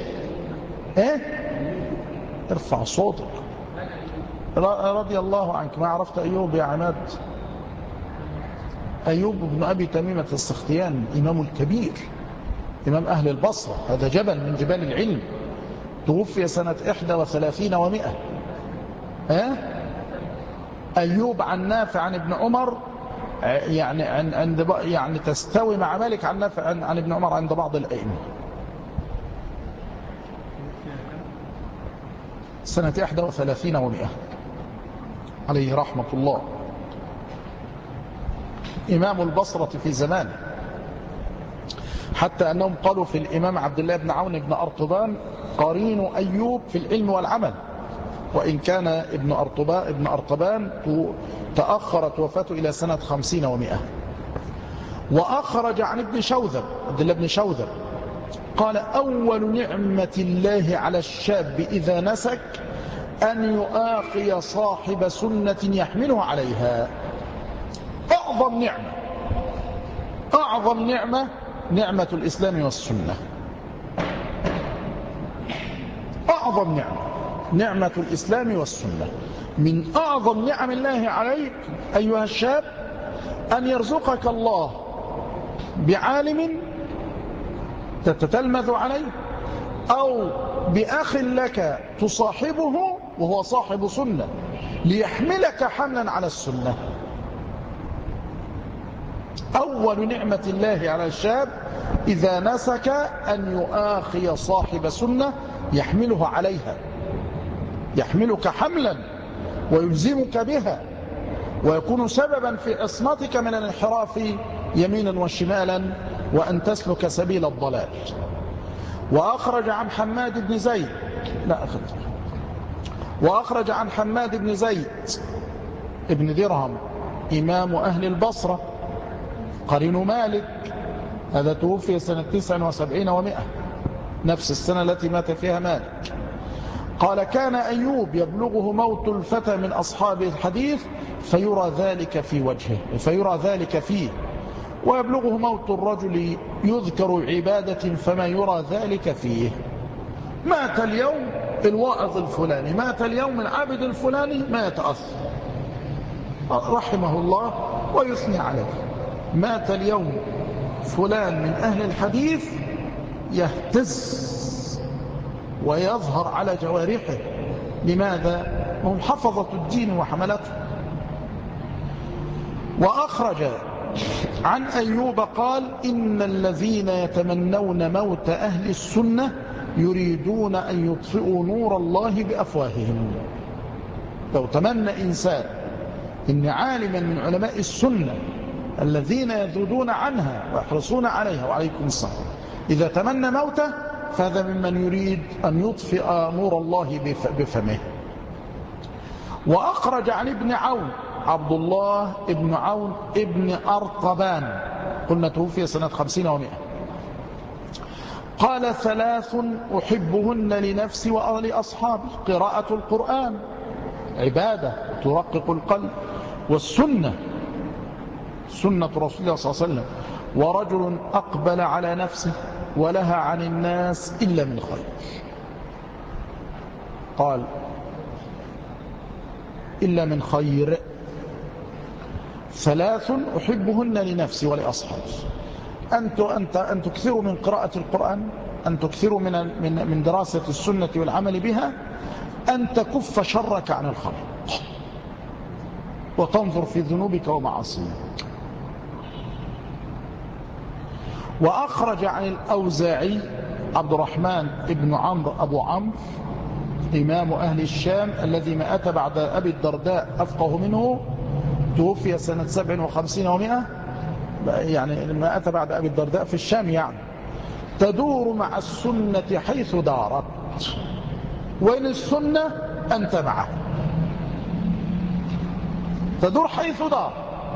ارفع صوتك. رضي الله عنك. ما عرفت أيوب يا عماد؟ أيوب بن أبي تميمة السختيان، إمام الكبير، إمام أهل البصرة، هذا جبل من جبال العلم، توفي سنة 31 و100. أيوب عن نافع عن ابن عمر، يعني تستوي مع مالك عن نافع عن ابن عمر عند بعض الأئمة. سنة 31 و100 عليه رحمة الله، إمام البصرة في زمان، حتى أنهم قالوا في الإمام عبد الله بن عون بن أرطبان قرين أيوب في العلم والعمل، وإن كان ابن أرطبان تأخرت وفاته إلى سنة 50 و100. وأخرج عن ابن شوذب، عبد الله بن شوذب، قال أول نعمة الله على الشاب إذا نسك أن يؤاخي صاحب سنة يحمله عليها. أعظم نعمة نعمة الإسلام والسنة. أعظم نعمة الإسلام والسنة. من أعظم نعم الله عليك أيها الشاب أن يرزقك الله بعالم تتتلمذ عليه، أو بأخ لك تصاحبه وهو صاحب سنة ليحملك حملا على السنة. أول نعمة الله على الشاب إذا نسك أن يؤاخي صاحب سنة يحمله عليها، يحملك حملا ويلزمك بها، ويكون سببا في عصمتك من الانحراف يمينا وشمالا وأن تسلك سبيل الضلال. وأخرج عن حماد بن زيد وأخرج عن حماد بن زيد ابن درهم إمام أهل البصرة قرين مالك، هذا توفي سنة 79 و100، نفس السنة التي مات فيها مالك. قال: كان أيوب يبلغه موت الفتى من أصحاب الحديث فيرى ذلك في وجهه، فيرى ذلك فيه، ويبلغه موت الرجل يذكر عبادة فما يرى ذلك فيه. مات اليوم الواعظ الفلاني، مات اليوم العابد الفلاني، ما يتأثر رحمه الله ويثني عليه. مات اليوم فلان من أهل الحديث يهتز ويظهر على جوارحه. لماذا؟ هم حفظة الدين وحملته. وأخرج عن أيوب قال: إن الذين يتمنون موت أهل السنة يريدون أن يطفئوا نور الله بأفواههم. لو تمنى إنسان إن عالما من علماء السنة الذين يذودون عنها ويحرصون عليها، وعليكم السلام، إذا تمنى موته فهذا ممن يريد أن يطفئ نور الله بفمه. وأخرج عن ابن عون عبد الله ابن عون ابن أرطبان، قلنا توفي سنة 50 و100، قال: 3 أحبهن لنفسي ولأصحابي: قراءة القرآن عبادة ترقق القلب، والسنة سنة رسول الله صلى الله عليه وسلم، ورجل أقبل على نفسه ولها عن الناس إلا من خير. قال: إلا من خير. 3 أحبهن لنفسي ولأصحابي: أن تكثروا من قراءة القرآن، أن تكثروا من دراسة السنة والعمل بها، أن تكف شرك عن الخلق وتنظر في ذنوبك ومعاصيك. وأخرج عن الأوزاعي عبد الرحمن ابن عمرو أبو عمرو إمام أهل الشام الذي مات بعد أبي الدرداء أفقه منه، توفي سنة 57 و100، يعني مات بعد أبي الدرداء في الشام. يعني تدور مع السنة حيث دارت، وإن السنة أنت معه، تدور حيث دارت.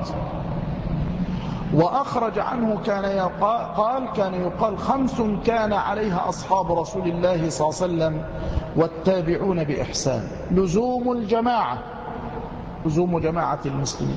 وأخرج عنه كان يقال 5 كان عليها أصحاب رسول الله صلى الله عليه وسلم والتابعون بإحسان: لزوم الجماعة، لزوم جماعة المسلمين،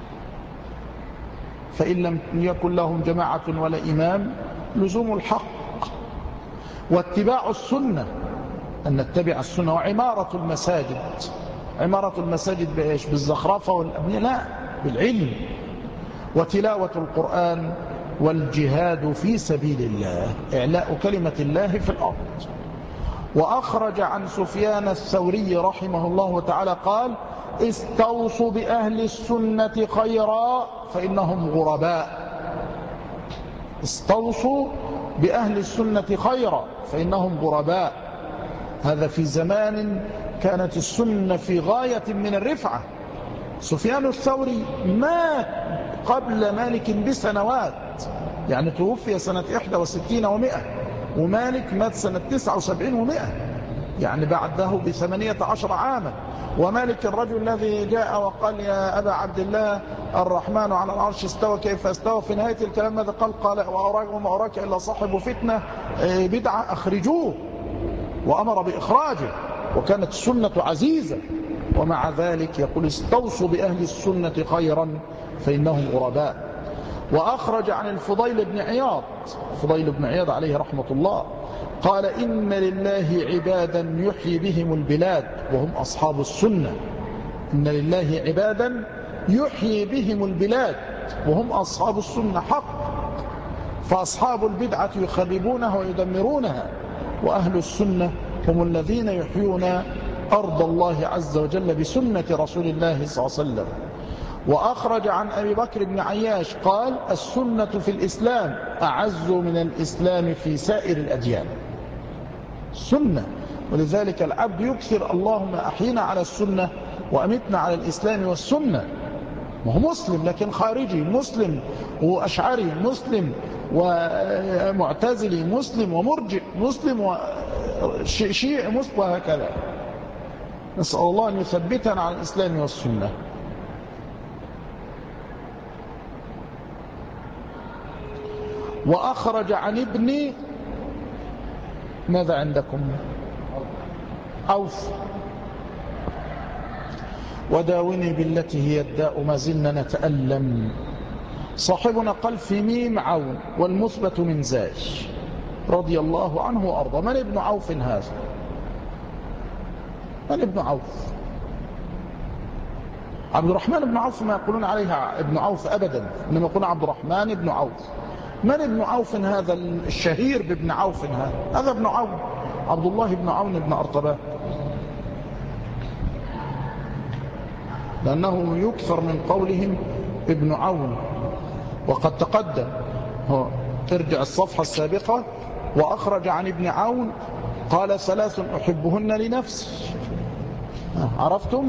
فإن لم يكن لهم جماعة ولا إمام لزوم الحق، واتباع السنة، أن نتبع السنة، وعمارة المساجد. عمارة المساجد بإيش؟ بالزخرفة والأبنية؟ لا، بالعلم، وتلاوة القرآن، والجهاد في سبيل الله، إعلاء كلمة الله في الأرض. وأخرج عن سفيان الثوري رحمه الله تعالى قال: استوصوا بأهل السنة خيرا فإنهم غرباء. استوصوا بأهل السنة خيرا فإنهم غرباء. هذا في زمان كانت السنة في غاية من الرفعة. سفيان الثوري مات قبل مالك بسنوات، يعني توفي سنة 61 و100، ومالك مات سنة 79 و100، يعني بعده ب18 عاما. ومالك الرجل الذي جاء وقال: يا أبا عبد الله الرحمن على العرش استوى، كيف استوى؟ في نهاية الكلام ماذا قال: وما أراك إلا صاحب فتنة بدعة أخرجوه، وأمر بإخراجه، وكانت السنة عزيزة. ومع ذلك يقول: استوصوا بأهل السنة خيرا فإنهم غرباء. وأخرج عن الفضيل بن عياض، فضيل بن عياض عليه رحمة الله، قال: إن لله عبادا يحيي بهم البلاد وهم أصحاب السنة. إن لله عبادا يحيي بهم البلاد وهم أصحاب السنة حق. فأصحاب البدعة يخربونها ويدمرونها، وأهل السنة هم الذين يحيون أرض الله عز وجل بسنة رسول الله صلى الله عليه وسلم. وأخرج عن أبي بكر بن عياش قال: السنة في الإسلام أعز من الإسلام في سائر الأديان. سنة، ولذلك العبد يكثر: اللهم أحينا على السنة وأمتنا على الإسلام والسنة. وهو مسلم لكن خارجي، مسلم وأشعري، مسلم ومعتزلي، مسلم ومرجئ، مسلم وشيعي، مسلم، وهكذا. نسأل الله أن يثبتنا على الإسلام والسنة. وأخرج عن ابن ماذا عندكم؟ عوف: وداوني بالتي هي الداء ما زلنا نتألم. صاحبنا قال في ميم عون والمثبت من زاي، رضي الله عنه وأرضى. من ابن عوف هذا؟ من ابن عوف؟ عبد الرحمن بن عوف ما يقولون عليه ابن عوف أبدا، إنما يقولون عبد الرحمن بن عوف. من ابن عوف هذا الشهير بابن عوف هذا؟ هذا ابن عون، عبد الله بن عون بن أرطبان، لأنه يكثر من قولهم ابن عون. وقد تقدم، ارجع الصفحة السابقة: وأخرج عن ابن عون قال: 3 أحبهن لنفسي. عرفتم؟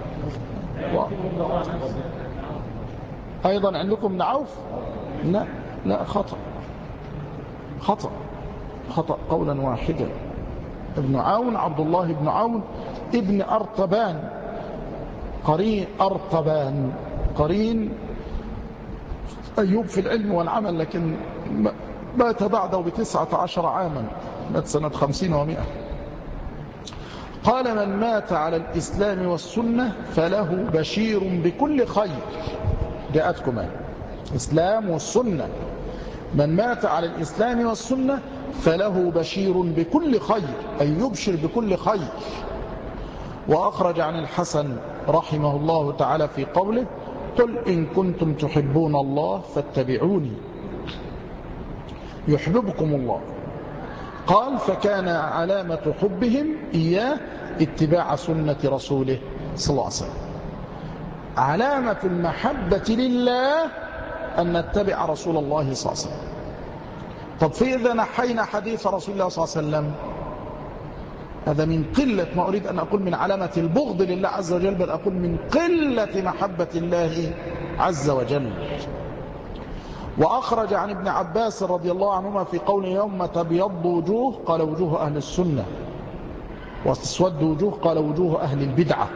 أيضا عندكم ابن عوف؟ لا، خطأ قولا واحدا. ابن عون عبد الله بن عون ابن أرطبان، قرين أرطبان، قرين أيوب في العلم والعمل، لكن مات بعده ب19 عاما، مات سنة 50 و100. قال: من مات على الإسلام والسنة فله بشير بكل خير. جاءتكم الإسلام والسنة: من مات على الإسلام والسنة فله بشير بكل خير، أي يبشر بكل خير. وأخرج عن الحسن رحمه الله تعالى في قوله: قل إن كنتم تحبون الله فاتبعوني يحببكم الله. قال: فكان علامة حبهم إياه اتباع سنة رسوله صلى الله عليه وسلم. علامة المحبة لله أن نتبع رسول الله صلى الله عليه وسلم. طب فإذا نحينا حديث رسول الله صلى الله عليه وسلم، هذا من قلة، ما أريد أن أقول من علامة البغض لله عز وجل، بل أقول من قلة محبة الله عز وجل. وأخرج عن ابن عباس رضي الله عنهما في قول: يوم تبيض وجوه قال وجوه أهل السنة، وتسود وجوه قال وجوه أهل البدعة.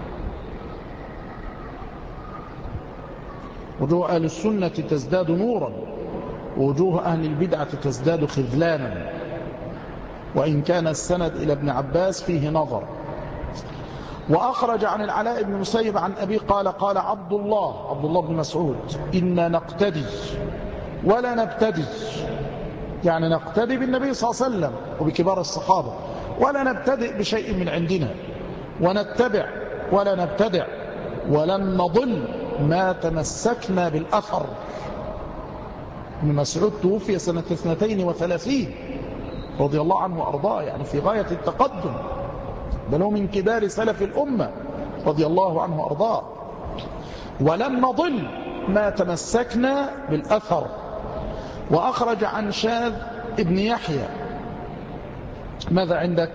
وجوه أهل السنة تزداد نورا، ووجوه أهل البدعة تزداد خذلانا. وإن كان السند إلى ابن عباس فيه نظر. وأخرج عن العلاء بن مسيب عن أبي قال: قال عبد الله بن مسعود: إنا نقتدي ولا نبتدي، يعني نقتدي بالنبي صلى الله عليه وسلم وبكبار الصحابة، ولا نبتدئ بشيء من عندنا، ونتبع ولا نبتدع، ولن نضل ما تمسكنا بالأثر. ابن مسعود توفي سنة 32 رضي الله عنه وأرضاه، يعني في غاية التقدم، بل هو من كبار سلف الأمة رضي الله عنه وأرضاه. ولن نضل ما تمسكنا بالأثر. وأخرج عن شاذ ابن يحيى، ماذا عندك؟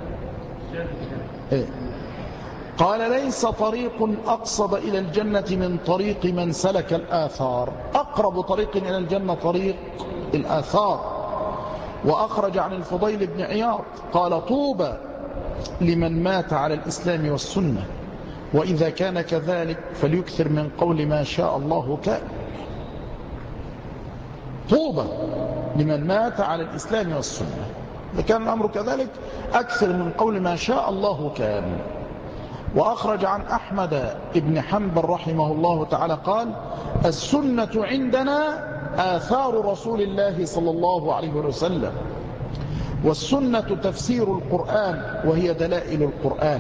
قال: ليس طريق أقصد إلى الجنة من طريق من سلك الآثار. أقرب طريق إلى الجنة طريق الآثار. وأخرج عن الفضيل بن عياض قال: طوبى لمن مات على الإسلام والسنة، وإذا كان كذلك فليكثر من قول ما شاء الله كان. طوبى لمن مات على الإسلام والسنة، إذا كان الأمر كذلك أكثر من قول ما شاء الله كان. وأخرج عن أحمد بن حنبل رحمه الله تعالى قال: السنة عندنا آثار رسول الله صلى الله عليه وسلم، والسنة تفسير القرآن وهي دلائل القرآن.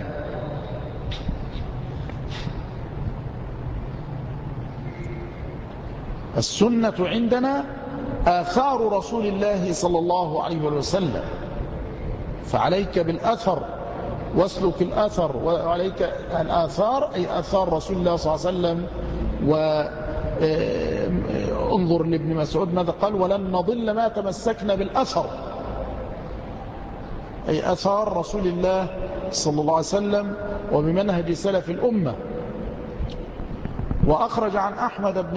السنة عندنا آثار رسول الله صلى الله عليه وسلم. فعليك بالأثر واسلك الأثر، وعليك الآثار أي آثار رسول الله صلى الله عليه وسلم. وانظر لابن مسعود ماذا قال: ولن نضل ما تمسكنا بالأثر، أي أثار رسول الله صلى الله عليه وسلم وبمنهج سلف الأمة. وأخرج عن أحمد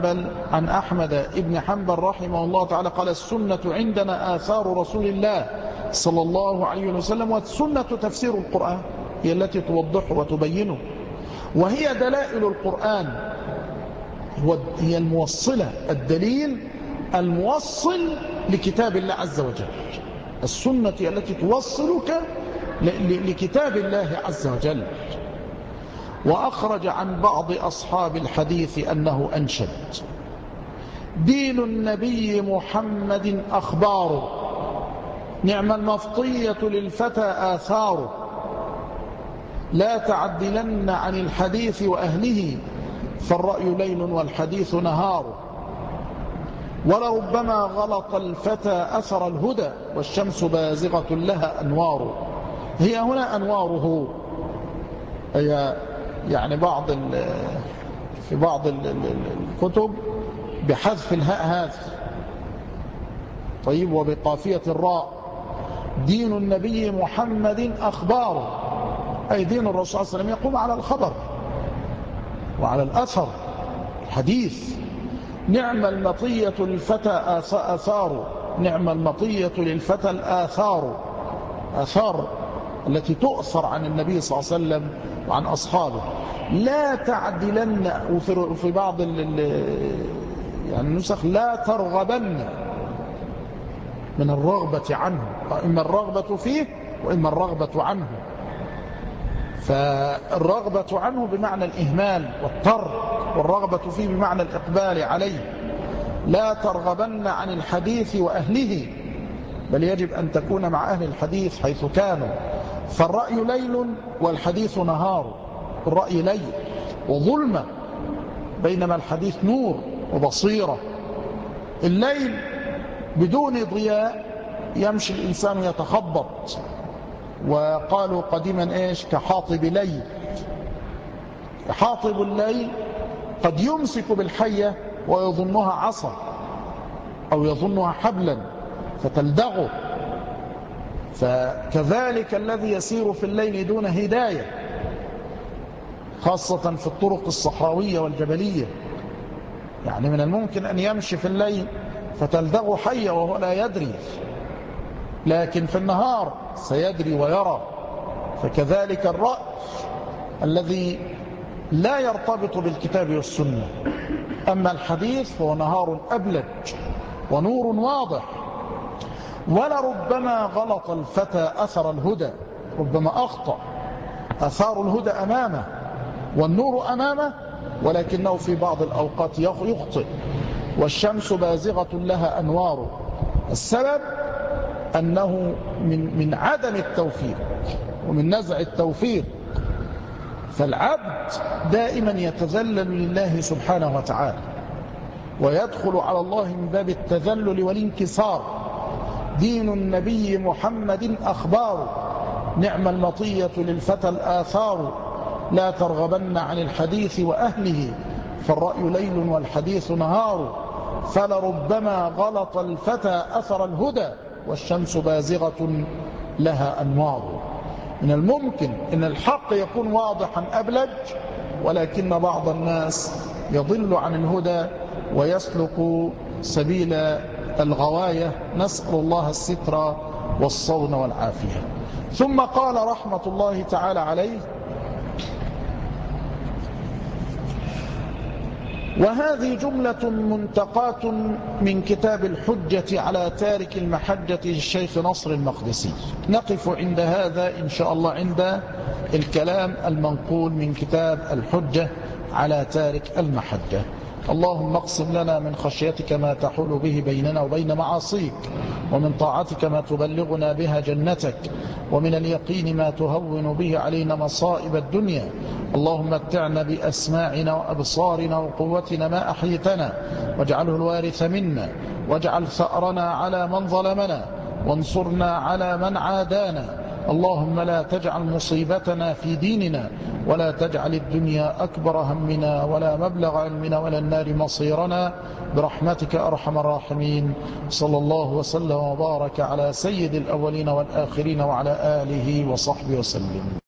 بن حنبل رحمه الله تعالى قال: السنة عندنا آثار رسول الله صلى الله عليه وسلم، والسنة تفسير القرآن، هي التي توضحه وتبينه، وهي دلائل القرآن، هي الموصلة، الدليل الموصل لكتاب الله عز وجل. السنة هي التي توصلك لكتاب الله عز وجل. وأخرج عن بعض أصحاب الحديث أنه أنشد: دين النبي محمد أخباره، نعم المفطية للفتى آثاره، لا تعدلن عن الحديث وأهله، فالرأي ليل والحديث نهار، ولربما غلط الفتى أثر الهدى، والشمس بازغة لها أنوار. هي هنا أنواره، هي يعني في بعض الكتب بحذف الهاء هذا، طيب، وبقافية الراء. دين النبي محمد أخباره، أي دين الرسول صلى الله عليه وسلم يقوم على الخبر وعلى الأثر، الحديث. نعم المطية للفتى آثار، نعم المطية للفتى الآثار، آثار التي تؤثر عن النبي صلى الله عليه وسلم وعن أصحابه. لا تعدلن، وفي بعض يعني النسخ لا ترغبن، من الرغبة عنه، إما الرغبة فيه وإما الرغبة عنه. فالرغبة عنه بمعنى الإهمال والترك، والرغبة فيه بمعنى الإقبال عليه. لا ترغبن عن الحديث وأهله، بل يجب أن تكون مع أهل الحديث حيث كانوا. فالرأي ليل والحديث نهار، الرأي ليل وظلمة، بينما الحديث نور وبصيرة. الليل بدون ضياء يمشي الإنسان يتخبط، وقالوا قديما إيش؟ كحاطب ليل. حاطب الليل قد يمسك بالحية ويظنها عصا أو يظنها حبلا فتلدغه. فكذلك الذي يسير في الليل دون هداية، خاصة في الطرق الصحراوية والجبلية، يعني من الممكن أن يمشي في الليل فتلدغه حية وهو لا يدري، لكن في النهار سيدري ويرى. فكذلك الرأي الذي لا يرتبط بالكتاب والسنة. أما الحديث فهو نهار أبلج ونور واضح. ولربما غلط الفتى أثر الهدى، ربما أخطأ، أثار الهدى أمامه والنور أمامه، ولكنه في بعض الأوقات يخطئ. والشمس بازغة لها أنوار، السبب أنه من عدم التوفيق ومن نزع التوفيق. فالعبد دائما يتذلل لله سبحانه وتعالى، ويدخل على الله من باب التذلل والانكسار. دين النبي محمد أخبار، نعم المطية للفتى الآثار، لا ترغبن عن الحديث وأهله، فالرأي ليل والحديث نهار، فلربما غلط الفتى أثر الهدى، والشمس بازغة لها أنوار. من الممكن أن الحق يكون واضحا أبلج، ولكن بعض الناس يضل عن الهدى ويسلك سبيل الغواية. نسأل الله الستر والصون والعافية. ثم قال رحمة الله تعالى عليه: وهذه جملة منتقاة من كتاب الحجة على تارك المحجة للشيخ نصر المقدسي. نقف عند هذا إن شاء الله، عند الكلام المنقول من كتاب الحجة على تارك المحجة. اللهم اقسم لنا من خشيتك ما تحول به بيننا وبين معاصيك، ومن طاعتك ما تبلغنا بها جنتك، ومن اليقين ما تهون به علينا مصائب الدنيا. اللهم متعنا بأسماعنا وأبصارنا وقوتنا ما أحيتنا، واجعله الوارث منا، واجعل ثأرنا على من ظلمنا، وانصرنا على من عادانا. اللهم لا تجعل مصيبتنا في ديننا، ولا تجعل الدنيا أكبر همنا ولا مبلغ علمنا ولا النار مصيرنا، برحمتك أرحم الراحمين. صلى الله وسلم وبارك على سيد الأولين والآخرين وعلى آله وصحبه وسلم.